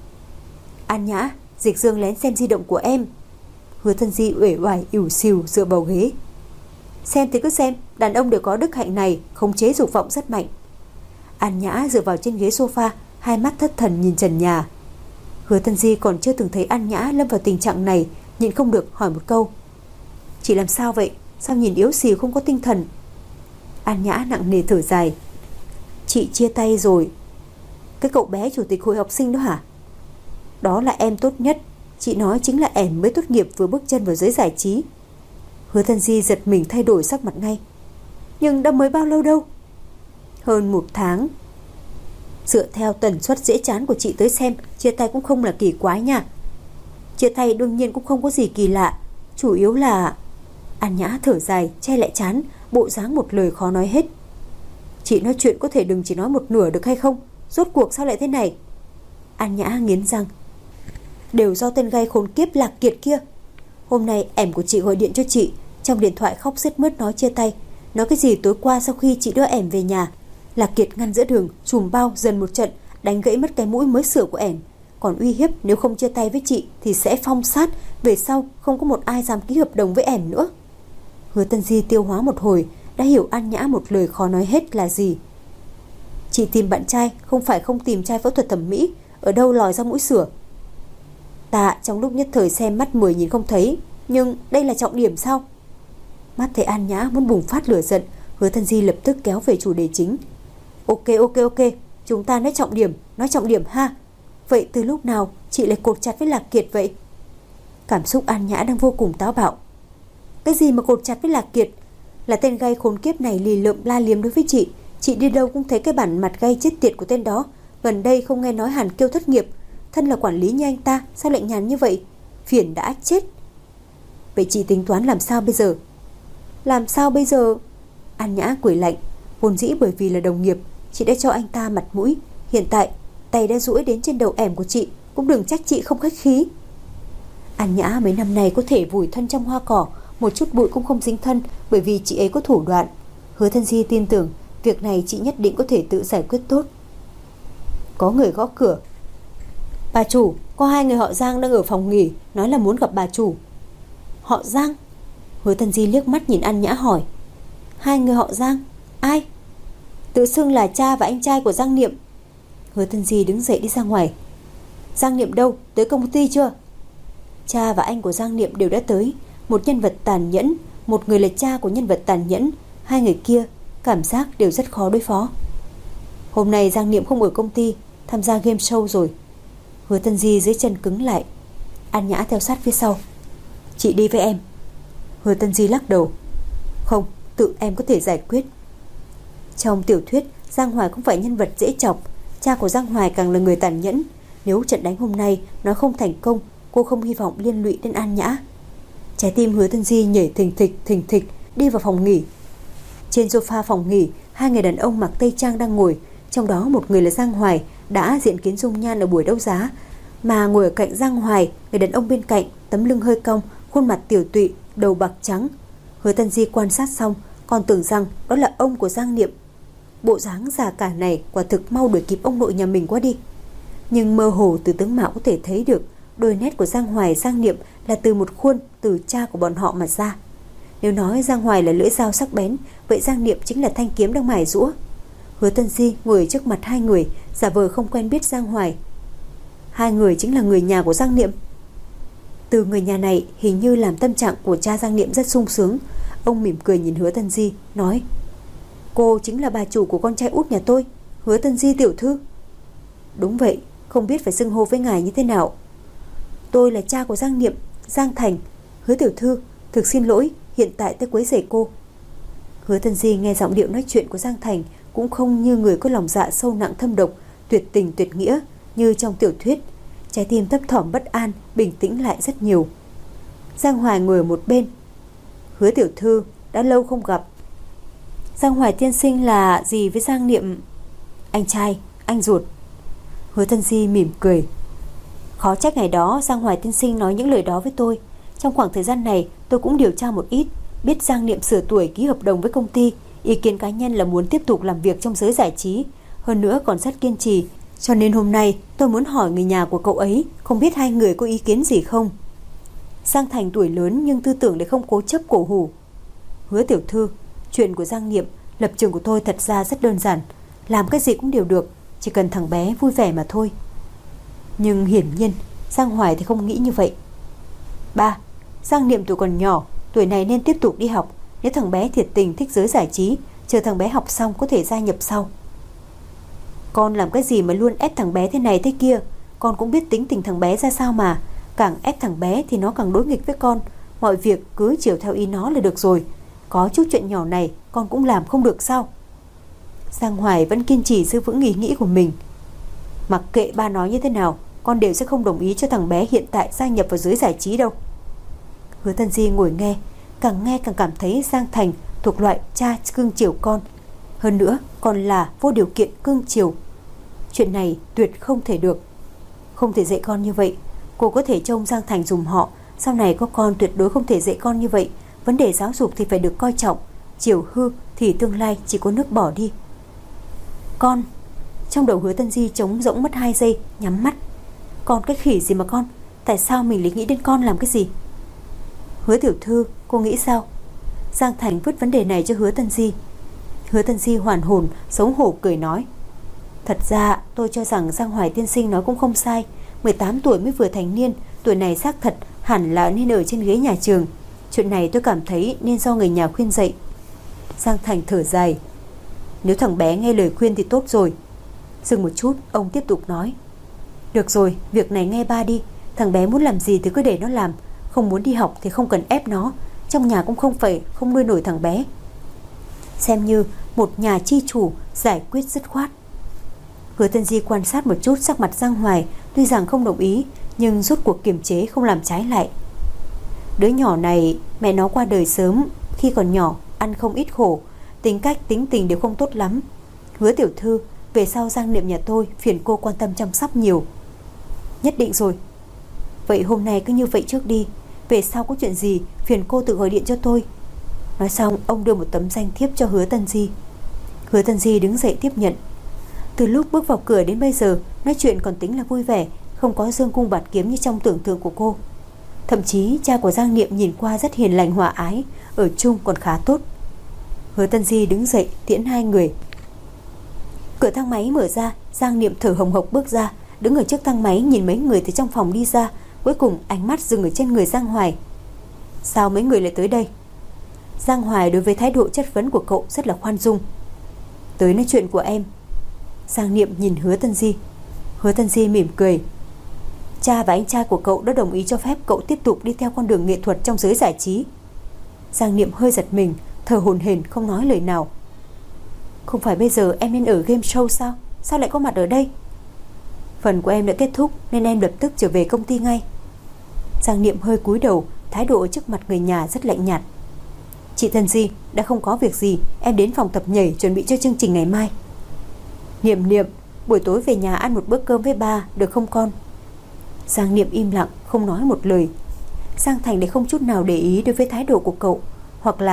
An Nhã, Dịch Dương lén xem di động của em. Hứa Tân Di uể oải ỉu xìu dựa vào ghế. Xem thì cứ xem, đàn ông đều có đức hạnh này, khống chế dục vọng rất mạnh. An Nhã dựa vào trên ghế sofa, hai mắt thất thần nhìn trần nhà. Hứa Tân Di còn chưa từng thấy An Nhã lâm vào tình trạng này, nhịn không được hỏi một câu. Chị làm sao vậy? Sao nhìn yếu xìu không có tinh thần? An Nhã nặng nề thở dài. Chị chia tay rồi. Cái cậu bé chủ tịch hội học sinh đó hả? Đó là em tốt nhất. Chị nói chính là em mới tốt nghiệp vừa bước chân vào giới giải trí. Hứa Tân Di giật mình thay đổi sắc mặt ngay. Nhưng đã mới bao lâu đâu? Hơn 1 tháng. Dựa theo tần suất dễ chán của chị tới xem, chia tay cũng không là kỳ quái nha. Chia tay đương nhiên cũng không có gì kỳ lạ. Chủ yếu là... An Nhã thở dài, che lại trán, bộ dáng một lời khó nói hết. Chị nói chuyện có thể đừng chỉ nói một nửa được hay không? Rốt cuộc sao lại thế này? An Nhã nghiến răng. Đều do tên gai khốn kiếp Lạc Kiệt kia. Hôm nay em của chị gọi điện cho chị, trong điện thoại khóc sướt mướt nói chia tay. Nói cái gì tối qua sau khi chị đưa em về nhà, Lạc Kiệt ngăn giữa đường, chùm bao dần một trận, đánh gãy mất cái mũi mới sửa của em. Còn uy hiếp nếu không chia tay với chị thì sẽ phong sát, về sau không có một ai dám ký hợp đồng với em nữa. Hứa Tân Di tiêu hóa một hồi, đã hiểu An Nhã một lời khó nói hết là gì. Chị tìm bạn trai, không phải không tìm trai phẫu thuật thẩm mỹ, ở đâu lòi ra mũi sửa. Ta trong lúc nhất thời xem mắt 10 nhìn không thấy, nhưng đây là trọng điểm sao? Mắt thấy An Nhã muốn bùng phát lửa giận, Hứa Tân Di lập tức kéo về chủ đề chính. Ok, chúng ta nói trọng điểm ha. Vậy từ lúc nào chị lại cột chặt với Lạc Kiệt vậy? Cảm xúc An Nhã đang vô cùng táo bạo. Cái gì mà cột chặt với Lạc Kiệt? Là tên gay khốn kiếp này lì lợm la liếm đối với chị. Chị đi đâu cũng thấy cái bản mặt gay chết tiệt của tên đó. Gần đây không nghe nói Hàn Kiêu thất nghiệp, thân là quản lý như anh ta, sao lại nhàn như vậy? Phiền đã chết. Vậy chị tính toán làm sao bây giờ? Làm sao bây giờ? An Nhã cười lạnh. Vốn dĩ bởi vì là đồng nghiệp, chị đã cho anh ta mặt mũi. Hiện tại tay đã duỗi đến trên đầu ẻm của chị, cũng đừng trách chị không khách khí. An Nhã mấy năm nay có thể vùi thân trong hoa cỏ, một chút bụi cũng không dính thân, bởi vì chị ấy có thủ đoạn. Hứa Tân Di tin tưởng việc này chị nhất định có thể tự giải quyết tốt. Có người gõ cửa. Bà chủ, có 2 người họ Giang đang ở phòng nghỉ, nói là muốn gặp bà chủ. Họ Giang? Hứa Tân Di liếc mắt nhìn An Nhã hỏi. 2 người họ Giang? Ai? Tự xưng là cha và anh trai của Giang Niệm. Hứa Tân Di đứng dậy đi ra ngoài. Giang Niệm đâu? Tới công ty chưa? Cha và anh của Giang Niệm đều đã tới. Một nhân vật tàn nhẫn, một người là cha của nhân vật tàn nhẫn. 2 người kia cảm giác đều rất khó đối phó. Hôm nay Giang Niệm không ở công ty, tham gia game show rồi. Hứa Tân Di dưới chân cứng lại. An Nhã theo sát phía sau. Chị đi với em. Hứa Tân Di lắc đầu. Không, tự em có thể giải quyết. Trong tiểu thuyết, Giang Hoài không phải nhân vật dễ chọc. Cha của Giang Hoài càng là người tàn nhẫn. Nếu trận đánh hôm nay nó không thành công, cô không hy vọng liên lụy đến An Nhã. Trái tim Hứa Tân Di nhảy thình thịch đi vào phòng nghỉ. Trên sofa phòng nghỉ, 2 người đàn ông mặc tây trang đang ngồi. Trong đó một người là Giang Hoài, đã diện kiến dung nhan ở buổi đấu giá. Mà ngồi ở cạnh Giang Hoài, người đàn ông bên cạnh, tấm lưng hơi cong, khuôn mặt tiểu tụy, đầu bạc trắng. Hứa Tân Di quan sát xong, Còn tưởng rằng đó là ông của Giang Niệm. Bộ dáng già cả này quả thực mau đuổi kịp ông nội nhà mình quá đi. Nhưng mơ hồ từ tướng mạo có thể thấy được đôi nét của Giang Hoài, Giang Niệm là từ một khuôn từ cha của bọn họ mà ra. Nếu nói Giang Hoài là lưỡi dao sắc bén, vậy Giang Niệm chính là thanh kiếm đang mài giũa. Hứa Tân Di ngồi trước mặt hai người, giả vờ không quen biết Giang Hoài. Hai người chính là người nhà của Giang Niệm. Từ người nhà này hình như làm tâm trạng của cha Giang Niệm rất sung sướng. Ông mỉm cười nhìn Hứa Tân Di, nói: Cô chính là bà chủ của con trai út nhà tôi, Hứa Tân Di tiểu thư. Đúng vậy, không biết phải xưng hô với ngài như thế nào. Tôi là cha của Giang Niệm, Giang Thành. Hứa tiểu thư, thực xin lỗi, hiện tại tôi quấy rầy cô. Hứa Tân Di nghe giọng điệu nói chuyện của Giang Thành cũng không như người có lòng dạ sâu nặng thâm độc, tuyệt tình tuyệt nghĩa như trong tiểu thuyết. Trái tim thấp thỏm bất an bình tĩnh lại rất nhiều. Giang Hoài ngồi ở một bên. Hứa tiểu thư, đã lâu không gặp. Giang Hoài tiên sinh là gì với Giang Niệm? Anh trai, anh ruột. Hứa Tân Di mỉm cười. Khó trách ngày đó Giang Hoài tiên sinh nói những lời đó với tôi. Trong khoảng thời gian này tôi cũng điều tra một ít, biết Giang Niệm sửa tuổi ký hợp đồng với công ty, ý kiến cá nhân là muốn tiếp tục làm việc trong giới giải trí, hơn nữa còn rất kiên trì. Cho nên hôm nay tôi muốn hỏi người nhà của cậu ấy, không biết hai người có ý kiến gì không? Giang Thành tuổi lớn nhưng tư tưởng lại không cố chấp cổ hủ. Hứa tiểu thư, chuyện của Giang Niệm, lập trường của tôi thật ra rất đơn giản, làm cái gì cũng đều được, chỉ cần thằng bé vui vẻ mà thôi. Nhưng hiển nhiên Giang Hoài thì không nghĩ như vậy. Ba, Giang Niệm tuổi còn nhỏ, tuổi này nên tiếp tục đi học. Nếu thằng bé thiệt tình thích giới giải trí, chờ thằng bé học xong có thể gia nhập sau. Con làm cái gì mà luôn ép thằng bé thế này thế kia? Con cũng biết tính tình thằng bé ra sao mà. Càng ép thằng bé thì nó càng đối nghịch với con. Mọi việc cứ chiều theo ý nó là được rồi. Có chút chuyện nhỏ này con cũng làm không được sao? Giang Hoài vẫn kiên trì giữ vững ý nghĩ của mình. Mặc kệ ba nói như thế nào, con đều sẽ không đồng ý cho thằng bé hiện tại gia nhập vào giới giải trí đâu. Hứa Tân Di ngồi nghe càng cảm thấy Giang Thành thuộc loại cha cưng chiều con, hơn nữa còn là vô điều kiện cưng chiều. Chuyện này tuyệt không thể được, không thể dạy con như vậy. Cô có thể trông Giang Thành dùm họ, sau này có con tuyệt đối không thể dạy con như vậy. Vấn đề giáo dục thì phải được coi trọng, chiều hư thì tương lai chỉ có nước bỏ đi. Con. Trong đầu Hứa Tân Di trống rỗng mất 2 giây, nhắm mắt. Con cái khỉ gì mà con? Tại sao mình lại nghĩ đến con làm cái gì? Hứa tiểu thư, cô nghĩ sao? Giang Thành vứt vấn đề này cho Hứa Tân Di. Hứa Tân Di hoàn hồn, xấu hổ cười nói: Thật ra tôi cho rằng Giang Hoài tiên sinh nói cũng không sai. 18 tuổi mới vừa thành niên, tuổi này xác thật hẳn là nên ở trên ghế nhà trường. Chuyện này tôi cảm thấy nên do người nhà khuyên dạy. Giang Thành thở dài. Nếu thằng bé nghe lời khuyên thì tốt rồi. Dừng một chút, ông tiếp tục nói: Được rồi, việc này nghe ba đi. Thằng bé muốn làm gì thì cứ để nó làm, không muốn đi học thì không cần ép nó. Trong nhà cũng không nuôi nổi thằng bé. Xem như một nhà chi chủ giải quyết dứt khoát. Hứa Tân Di quan sát một chút sắc mặt Giang Hoài, tuy rằng không đồng ý nhưng rốt cuộc kiềm chế không làm trái lại. Đứa nhỏ này mẹ nó qua đời sớm, khi còn nhỏ ăn không ít khổ, tính cách tính tình đều không tốt lắm. Hứa tiểu thư, về sau Giang Niệm nhà tôi phiền cô quan tâm chăm sóc nhiều. Nhất định rồi. Vậy hôm nay cứ như vậy trước đi, về sau có chuyện gì phiền cô tự gọi điện cho tôi. Nói xong ông đưa một tấm danh thiếp cho Hứa Tân Di. Hứa Tân Di đứng dậy tiếp nhận. Từ lúc bước vào cửa đến bây giờ, nói chuyện còn tính là vui vẻ, không có dương cung bạt kiếm như trong tưởng tượng của cô. Thậm chí cha của Giang Niệm nhìn qua rất hiền lành hòa ái, ở chung còn khá tốt. Hứa Tân Di đứng dậy tiễn hai người. Cửa thang máy mở ra, Giang Niệm thở hồng hộc bước ra, đứng ở trước thang máy nhìn mấy người từ trong phòng đi ra, cuối cùng ánh mắt dừng ở trên người Giang Hoài. Sao mấy người lại tới đây? Giang Hoài đối với thái độ chất vấn của cậu rất là khoan dung. Tới nói chuyện của em. Giang Niệm nhìn Hứa Tân Di. Hứa Tân Di mỉm cười. Cha và anh trai của cậu đã đồng ý cho phép cậu tiếp tục đi theo con đường nghệ thuật trong giới giải trí. Giang Niệm hơi giật mình, thở hổn hển không nói lời nào. Không phải bây giờ em nên ở game show sao? Sao lại có mặt ở đây? Phần của em đã kết thúc nên em lập tức trở về công ty ngay. Giang Niệm hơi cúi đầu, thái độ trước mặt người nhà rất lạnh nhạt. Chị Tân Di, đã không có việc gì, em đến phòng tập nhảy chuẩn bị cho chương trình ngày mai. Niệm, buổi tối về nhà ăn một bữa cơm với ba, được không con? Giang Niệm im lặng, không nói một lời. Giang Thành lại không chút nào để ý đối với thái độ của cậu, hoặc là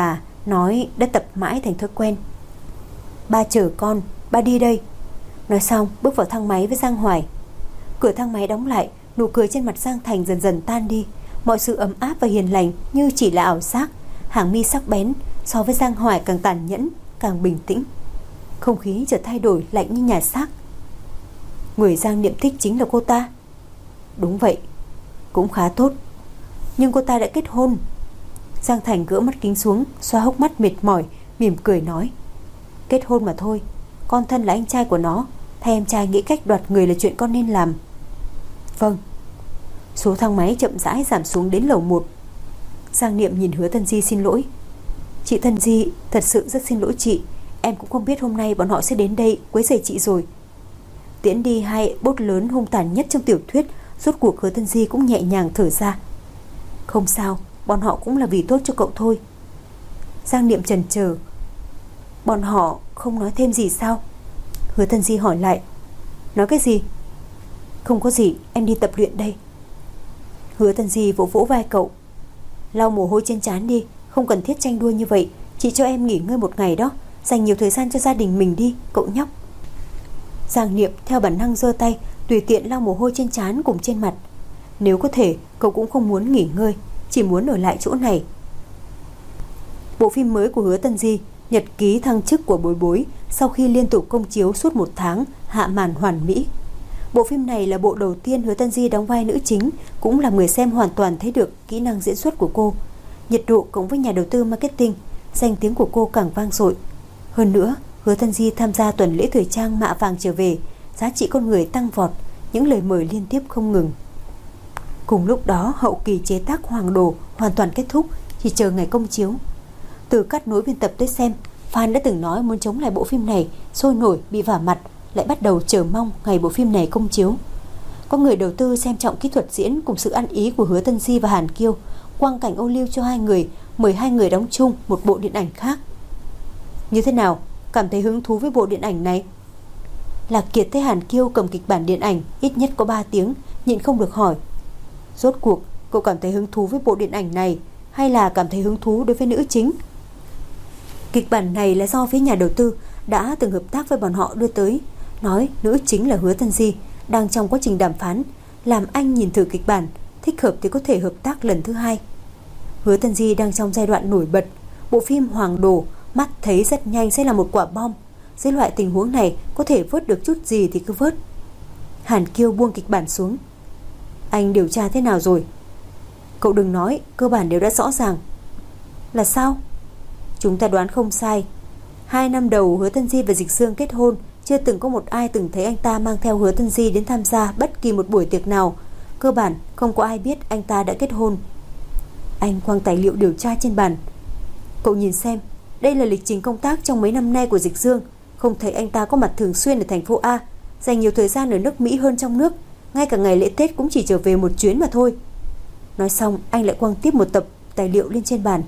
nói đã tập mãi thành thói quen. Ba chờ con, ba đi đây. Nói xong bước vào thang máy với Giang Hoài. Cửa thang máy đóng lại, nụ cười trên mặt Giang Thành dần dần tan đi. Mọi sự ấm áp và hiền lành như chỉ là ảo giác. Hàng mi sắc bén so với Giang Hoài càng tàn nhẫn, càng bình tĩnh. Không khí chợt thay đổi lạnh như nhà xác. Người Giang Niệm thích chính là cô ta. Đúng vậy, cũng khá tốt. Nhưng cô ta đã kết hôn. Giang Thành gỡ mắt kính xuống, xoa hốc mắt mệt mỏi, mỉm cười nói: Kết hôn mà thôi. Con thân là anh trai của nó, thay em trai nghĩ cách đoạt người là chuyện con nên làm. Vâng. Số thang máy chậm rãi giảm xuống đến lầu 1. Giang Niệm nhìn Hứa Tân Di xin lỗi: Chị Tân Di, thật sự rất xin lỗi chị. Em cũng không biết hôm nay bọn họ sẽ đến đây quấy rầy chị rồi. Tiễn đi hai bốt lớn hung tàn nhất trong tiểu thuyết, rốt cuộc Hứa Tân Di cũng nhẹ nhàng thở ra. Không sao, bọn họ cũng là vì tốt cho cậu thôi. Giang Niệm chần chờ: Bọn họ không nói thêm gì sao? Hứa Tân Di hỏi lại: Nói cái gì? Không có gì, em đi tập luyện đây. Hứa Tân Di vỗ vỗ vai cậu: Lau mồ hôi trên trán đi, không cần thiết tranh đua như vậy. Chị cho em nghỉ ngơi một ngày đó, dành nhiều thời gian cho gia đình mình đi, cậu nhóc. Giang Niệm theo bản năng giơ tay, tùy tiện lau mồ hôi trên trán cùng trên mặt. Nếu có thể, cậu cũng không muốn nghỉ ngơi, chỉ muốn ở lại chỗ này. Bộ phim mới của Hứa Tân Di, Nhật ký thăng chức của Bối Bối, sau khi liên tục công chiếu suốt 1 tháng, hạ màn hoàn mỹ. Bộ phim này là bộ đầu tiên Hứa Tân Di đóng vai nữ chính, cũng làm người xem hoàn toàn thấy được kỹ năng diễn xuất của cô. Nhiệt độ cộng với nhà đầu tư marketing, danh tiếng của cô càng vang dội. Hơn nữa, Hứa Tân Di tham gia tuần lễ thời trang Mạ Vàng trở về, giá trị con người tăng vọt, những lời mời liên tiếp không ngừng. Cùng lúc đó, hậu kỳ chế tác Hoàng Đồ hoàn toàn kết thúc, chỉ chờ ngày công chiếu. Từ cắt nối biên tập tới xem, fan đã từng nói muốn chống lại bộ phim này, sôi nổi bị vả mặt, lại bắt đầu chờ mong ngày bộ phim này công chiếu. Có người đầu tư xem trọng kỹ thuật diễn cùng sự ăn ý của Hứa Tân Di và Hàn Kiêu, quang cảnh ô liu cho hai người, mời hai người đóng chung một bộ điện ảnh khác. Như thế nào? Cảm thấy hứng thú với bộ điện ảnh này? Lạc Kiệt thấy Hàn Kiêu cầm kịch bản điện ảnh ít nhất có 3 tiếng, nhịn không được hỏi: Rốt cuộc cậu cảm thấy hứng thú với bộ điện ảnh này, hay là cảm thấy hứng thú đối với nữ chính? Kịch bản này là do phía nhà đầu tư đã từng hợp tác với bọn họ đưa tới, nói nữ chính là Hứa Tân Di, đang trong quá trình đàm phán, làm anh nhìn thử kịch bản, thích hợp thì có thể hợp tác lần thứ 2. Hứa Tân Di đang trong giai đoạn nổi bật, bộ phim Hoàng Đồ mắt thấy rất nhanh sẽ là một quả bom. Dưới loại tình huống này, có thể vớt được chút gì thì cứ vớt. Hàn Kiêu buông kịch bản xuống: Anh điều tra thế nào rồi? Cậu đừng nói, cơ bản đều đã rõ ràng. Là sao? Chúng ta đoán không sai. 2 năm đầu Hứa Tân Di và Dịch Dương kết hôn, chưa từng có một ai từng thấy anh ta mang theo Hứa Tân Di đến tham gia bất kỳ một buổi tiệc nào. Cơ bản không có ai biết anh ta đã kết hôn. Anh quăng tài liệu điều tra trên bàn: Cậu nhìn xem, đây là lịch trình công tác trong mấy năm nay của Dịch Dương. Không thấy anh ta có mặt thường xuyên ở thành phố A, dành nhiều thời gian ở nước Mỹ hơn trong nước, ngay cả ngày lễ Tết cũng chỉ trở về một chuyến mà thôi. Nói xong, anh lại quăng tiếp một tập tài liệu lên trên bàn.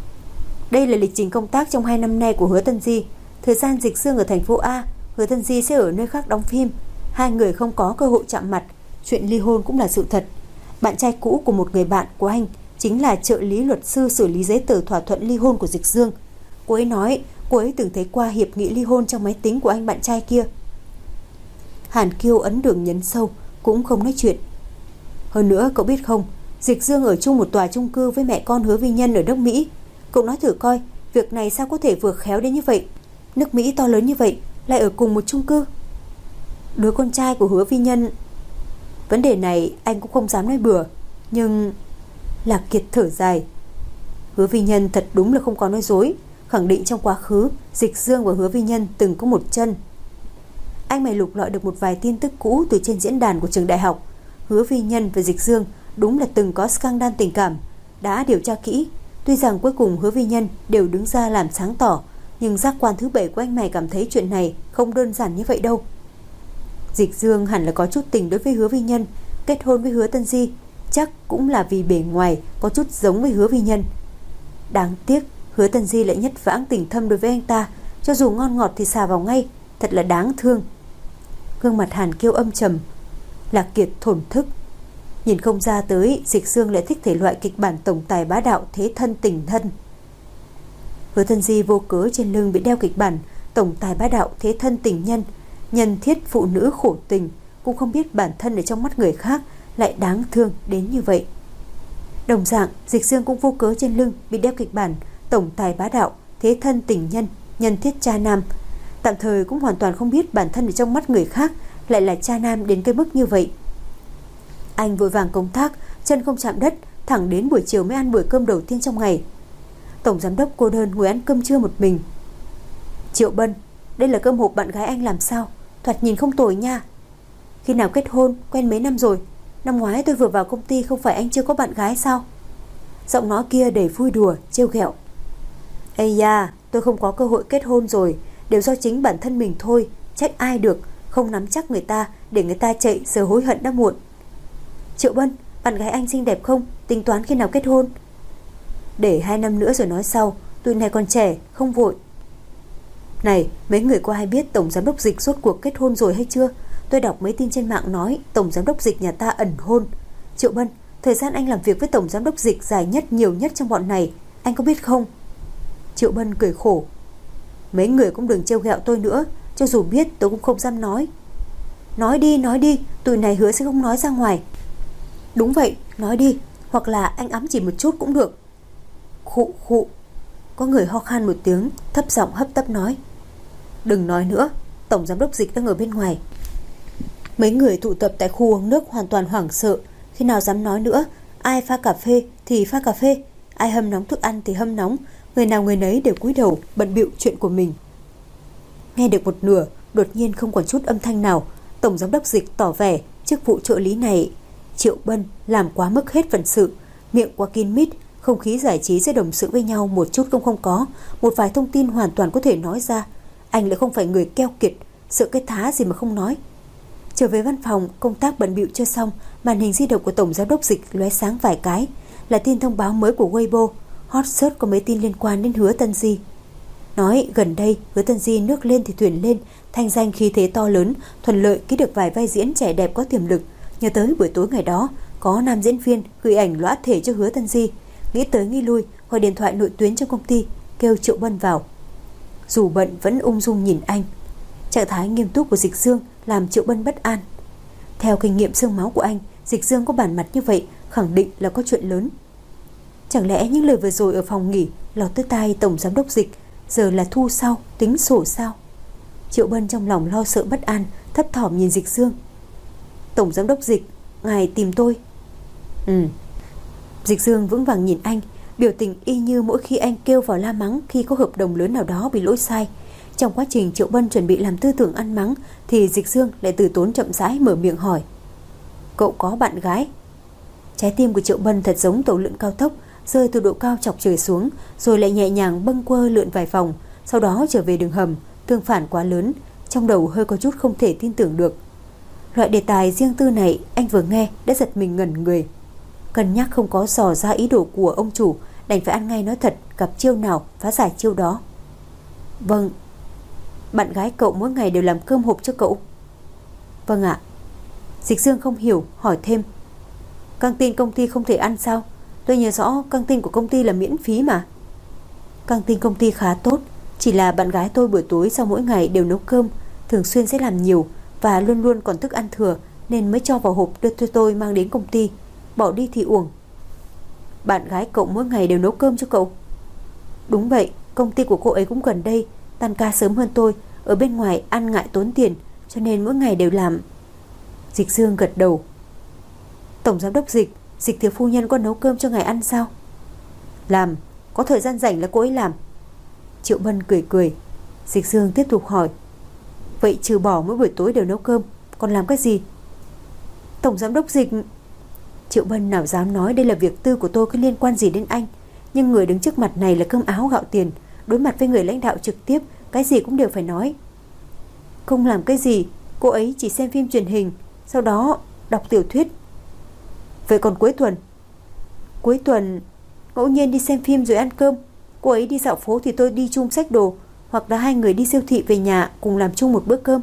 Đây là lịch trình công tác trong 2 năm nay của Hứa Tân Di. Thời gian Dịch Dương ở thành phố A, Hứa Tân Di sẽ ở nơi khác đóng phim. Hai người không có cơ hội chạm mặt. Chuyện ly hôn cũng là sự thật. Bạn trai cũ của một người bạn của anh chính là trợ lý luật sư xử lý giấy tờ thỏa thuận ly hôn của Dịch Dương. Cô ấy nói cô ấy từng thấy qua hiệp nghị ly hôn trong máy tính của anh bạn trai kia. Hàn Kiêu ấn đường nhấn sâu, cũng không nói chuyện. Hơn nữa cậu biết không, Dịch Dương ở chung một tòa chung cư với mẹ con Hứa Vi Nhân ở nước Mỹ. Cậu nói thử coi, việc này sao có thể vừa khéo đến như vậy? Nước Mỹ to lớn như vậy, lại ở cùng một chung cư. Đứa con trai của Hứa Vi Nhân. Vấn đề này anh cũng không dám nói bừa, nhưng... Lạc Kiệt thở dài. Hứa Vi Nhân thật đúng là không có nói dối, khẳng định trong quá khứ Dịch Dương và Hứa Vi Nhân từng có một chân. Anh mày lục lọi được một vài tin tức cũ từ trên diễn đàn của trường đại học. Hứa Vi Nhân và Dịch Dương đúng là từng có scandal tình cảm, đã điều tra kỹ. Tuy rằng cuối cùng Hứa Vi Nhân đều đứng ra làm sáng tỏ, nhưng giác quan thứ 7 của anh mày cảm thấy chuyện này không đơn giản như vậy đâu. Dịch Dương hẳn là có chút tình đối với Hứa Vi Nhân, kết hôn với Hứa Tân Di chắc cũng là vì bề ngoài có chút giống với Hứa Vi Nhân. Đáng tiếc Hứa Tân Di lại nhất vãng tình thâm đối với anh ta, cho dù ngon ngọt thì xà vào ngay, thật là đáng thương. Gương mặt Hàn Kiêu âm trầm. Lạc Kiệt thổn thức, nhìn không ra tới Dịch Dương lại thích thể loại kịch bản tổng tài bá đạo thế thân tình thân. Hứa Tân Di vô cớ trên lưng bị đeo kịch bản tổng tài bá đạo thế thân tình nhân, nhân thiết phụ nữ khổ tình, cũng không biết bản thân ở trong mắt người khác lại đáng thương đến như vậy. Đồng dạng, Dịch Dương cũng vô cớ trên lưng bị đeo kịch bản tổng tài bá đạo thế thân tình nhân, nhân thiết cha nam, tạm thời cũng hoàn toàn không biết bản thân ở trong mắt người khác lại là cha nam đến cái mức như vậy. Anh vội vàng công tác, chân không chạm đất, thẳng đến buổi chiều mới ăn bữa cơm đầu tiên trong ngày. Tổng giám đốc cô đơn ngồi ăn cơm trưa một mình. Triệu Bân, đây là cơm hộp bạn gái anh làm sao? Thoạt nhìn không tồi nha. Khi nào kết hôn, quen mấy năm rồi? Năm ngoái tôi vừa vào công ty không phải anh chưa có bạn gái sao? Giọng nói kia đầy vui đùa, trêu ghẹo. Ây da, tôi không có cơ hội kết hôn rồi, đều do chính bản thân mình thôi, trách ai được, không nắm chắc người ta, để người ta chạy giờ hối hận đã muộn. Triệu Bân, bạn gái anh xinh đẹp không? Tính toán khi nào kết hôn? Để 2 năm nữa rồi nói sau, tụi này còn trẻ, không vội. Này, mấy người có ai biết tổng giám đốc Dịch rốt cuộc kết hôn rồi hay chưa? Tôi đọc mấy tin trên mạng nói tổng giám đốc Dịch nhà ta ẩn hôn. Triệu Bân, thời gian anh làm việc với tổng giám đốc Dịch dài nhất, nhiều nhất trong bọn này, anh có biết không? Triệu Bân cười khổ. Mấy người cũng đừng trêu ghẹo tôi nữa, cho dù biết tôi cũng không dám nói. Nói đi, tụi này hứa sẽ không nói ra ngoài. Đúng vậy, nói đi, hoặc là anh ấm chỉ một chút cũng được. Khụ khụ. Có người ho khan một tiếng, thấp giọng hấp tấp nói. Đừng nói nữa, tổng giám đốc Dịch đang ở bên ngoài. Mấy người tụ tập tại khu uống nước hoàn toàn hoảng sợ. Khi nào dám nói nữa, ai pha cà phê thì pha cà phê, ai hâm nóng thức ăn thì hâm nóng, người nào người nấy đều cúi đầu bận bịu chuyện của mình. Nghe được một nửa, đột nhiên không còn chút âm thanh nào. Tổng giám đốc Dịch tỏ vẻ chức vụ trợ lý này Triệu Bân làm quá mức hết phận sự, miệng quá kín mít, không khí giải trí giữa đồng sự với nhau một chút cũng không có, một vài thông tin hoàn toàn có thể nói ra. Anh lại không phải người keo kiệt, sợ cái thá gì mà không nói. Trở về văn phòng, công tác bận bịu chưa xong, màn hình di động của tổng giám đốc Dịch lóe sáng vài cái, là tin thông báo mới của Weibo. Hot search có mấy tin liên quan đến Hứa Tân Di. Nói gần đây Hứa Tân Di nước lên thì thuyền lên, thanh danh khí thế to lớn, thuận lợi ký được vài vai diễn trẻ đẹp có tiềm lực. Nhớ tới buổi tối ngày đó, có nam diễn viên gửi ảnh lõa thể cho Hứa Tân Di, nghĩ tới nghĩ lui, gọi điện thoại nội tuyến trong công ty, kêu Triệu Bân vào. Dù bận vẫn ung dung nhìn anh. Trạng thái nghiêm túc của Dịch Dương làm Triệu Bân bất an. Theo kinh nghiệm xương máu của anh, Dịch Dương có bản mặt như vậy khẳng định là có chuyện lớn. Chẳng lẽ những lời vừa rồi ở phòng nghỉ lọt tới tai tổng giám đốc Dịch, giờ là thu sau, tính sổ sao? Triệu Bân trong lòng lo sợ bất an, thấp thỏm nhìn Dịch Dương. Tổng giám đốc Dịch, ngài tìm tôi. Dịch Dương vững vàng nhìn anh, biểu tình y như mỗi khi anh kêu vào la mắng khi có hợp đồng lớn nào đó bị lỗi sai. Trong quá trình Triệu Bân chuẩn bị làm tư tưởng ăn mắng, thì Dịch Dương lại từ tốn chậm rãi mở miệng hỏi. Cậu có bạn gái? Trái tim của Triệu Bân thật giống tàu lượn cao tốc, rơi từ độ cao chọc trời xuống, rồi lại nhẹ nhàng bâng quơ lượn vài vòng, sau đó trở về đường hầm. Tương phản quá lớn, trong đầu hơi có chút không thể tin tưởng được. Loại đề tài riêng tư này anh vừa nghe đã giật mình ngẩn người. Cân nhắc không có dò ra ý đồ của ông chủ, đành phải ăn ngay nói thật, gặp chiêu nào phá giải chiêu đó. Vâng. Bạn gái cậu mỗi ngày đều làm cơm hộp cho cậu? Vâng ạ. Dịch Dương không hiểu, hỏi thêm. Căng tin công ty không thể ăn sao? Tôi nhớ rõ căng tin của công ty là miễn phí mà. Căng tin công ty khá tốt, chỉ là bạn gái tôi buổi tối sau mỗi ngày đều nấu cơm, thường xuyên sẽ làm nhiều và luôn luôn còn thức ăn thừa, nên mới cho vào hộp đưa cho tôi mang đến công ty. Bỏ đi thì uổng. Bạn gái cậu mỗi ngày đều nấu cơm cho cậu? Đúng vậy, công ty của cô ấy cũng gần đây, tan ca sớm hơn tôi, ở bên ngoài ăn ngại tốn tiền, cho nên mỗi ngày đều làm. Dịch Dương gật đầu. Tổng giám đốc Dịch, Dịch thiếu phu nhân có nấu cơm cho ngài ăn sao? Làm, có thời gian rảnh là cô ấy làm. Triệu Bân cười cười. Dịch Dương tiếp tục hỏi. Vậy trừ bỏ mỗi buổi tối đều nấu cơm, còn làm cái gì? Tổng giám đốc Dịch... Triệu Bân nào dám nói đây là việc tư của tôi, có liên quan gì đến anh. Nhưng người đứng trước mặt này là cơm áo gạo tiền, đối mặt với người lãnh đạo trực tiếp, cái gì cũng đều phải nói. Không làm cái gì, cô ấy chỉ xem phim truyền hình, sau đó đọc tiểu thuyết. Vậy còn cuối tuần? Cuối tuần ngẫu nhiên đi xem phim rồi ăn cơm. Cô ấy đi dạo phố thì tôi đi chung xách đồ, hoặc là hai người đi siêu thị về nhà cùng làm chung một bữa cơm.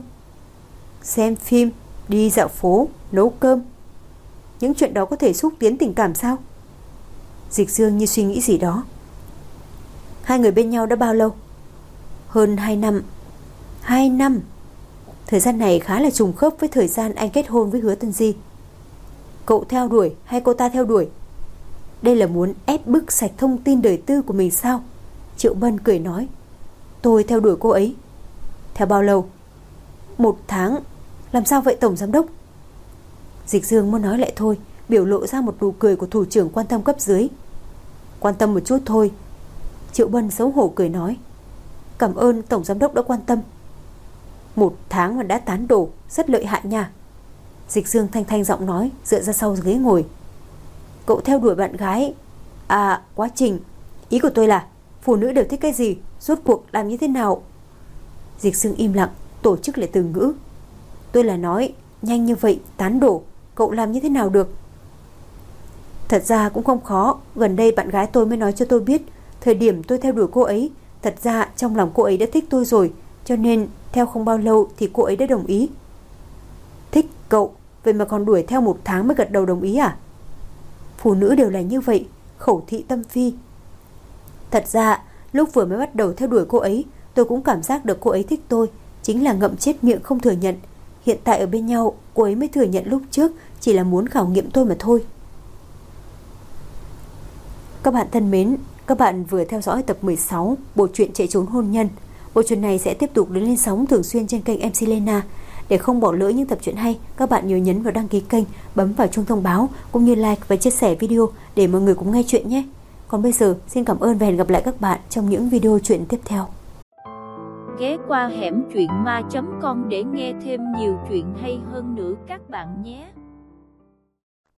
Xem phim, đi dạo phố, nấu cơm, những chuyện đó có thể xúc tiến tình cảm sao? Dịch Dương như suy nghĩ gì đó. Hai người bên nhau đã bao lâu? Hơn 2 năm. 2 năm. Thời gian này khá là trùng khớp với thời gian anh kết hôn với Hứa Tân Di. Cậu theo đuổi hay cô ta theo đuổi? Đây là muốn ép bức sạch thông tin đời tư của mình sao? Triệu Bân cười nói. Tôi theo đuổi cô ấy. Theo bao lâu? 1 tháng. Làm sao vậy Tổng Giám đốc? Dịch Dương muốn nói lại thôi, biểu lộ ra một nụ cười của thủ trưởng quan tâm cấp dưới. Quan tâm một chút thôi. Triệu Bân xấu hổ cười nói. Cảm ơn Tổng Giám đốc đã quan tâm. 1 tháng mà đã tán đổ, rất lợi hại nha. Dịch Dương thanh thanh giọng nói, dựa ra sau ghế ngồi. Cậu theo đuổi bạn gái. À, quá trình. Ý của tôi là phụ nữ đều thích cái gì, rốt cuộc làm như thế nào? Dịch Dương im lặng, tổ chức lại từ ngữ. Tôi là nói, nhanh như vậy tán đổ, cậu làm như thế nào được? Thật ra cũng không khó. Gần đây bạn gái tôi mới nói cho tôi biết, thời điểm tôi theo đuổi cô ấy, thật ra trong lòng cô ấy đã thích tôi rồi, cho nên theo không bao lâu thì cô ấy đã đồng ý. Thích cậu, vậy mà còn đuổi theo 1 tháng mới gật đầu đồng ý à? Phụ nữ đều là như vậy, khẩu thị tâm phi. Thật ra lúc vừa mới bắt đầu theo đuổi cô ấy, tôi cũng cảm giác được cô ấy thích tôi, chính là ngậm chết miệng không thừa nhận. Hiện tại ở bên nhau, cô ấy mới thừa nhận lúc trước chỉ là muốn khảo nghiệm tôi mà thôi. Các bạn thân mến, các bạn vừa theo dõi tập 16 bộ truyện Chạy trốn hôn nhân. Bộ truyện này sẽ tiếp tục được lên sóng thường xuyên trên kênh MC Lena. Để không bỏ lỡ những tập truyện hay, các bạn nhớ nhấn vào đăng ký kênh, bấm vào chuông thông báo cũng như like và chia sẻ video để mọi người cùng nghe chuyện nhé. Còn bây giờ, xin cảm ơn và hẹn gặp lại các bạn trong những video truyện tiếp theo. Ghé qua hẻm truyện ma.com để nghe thêm nhiều chuyện hay hơn nữa các bạn nhé.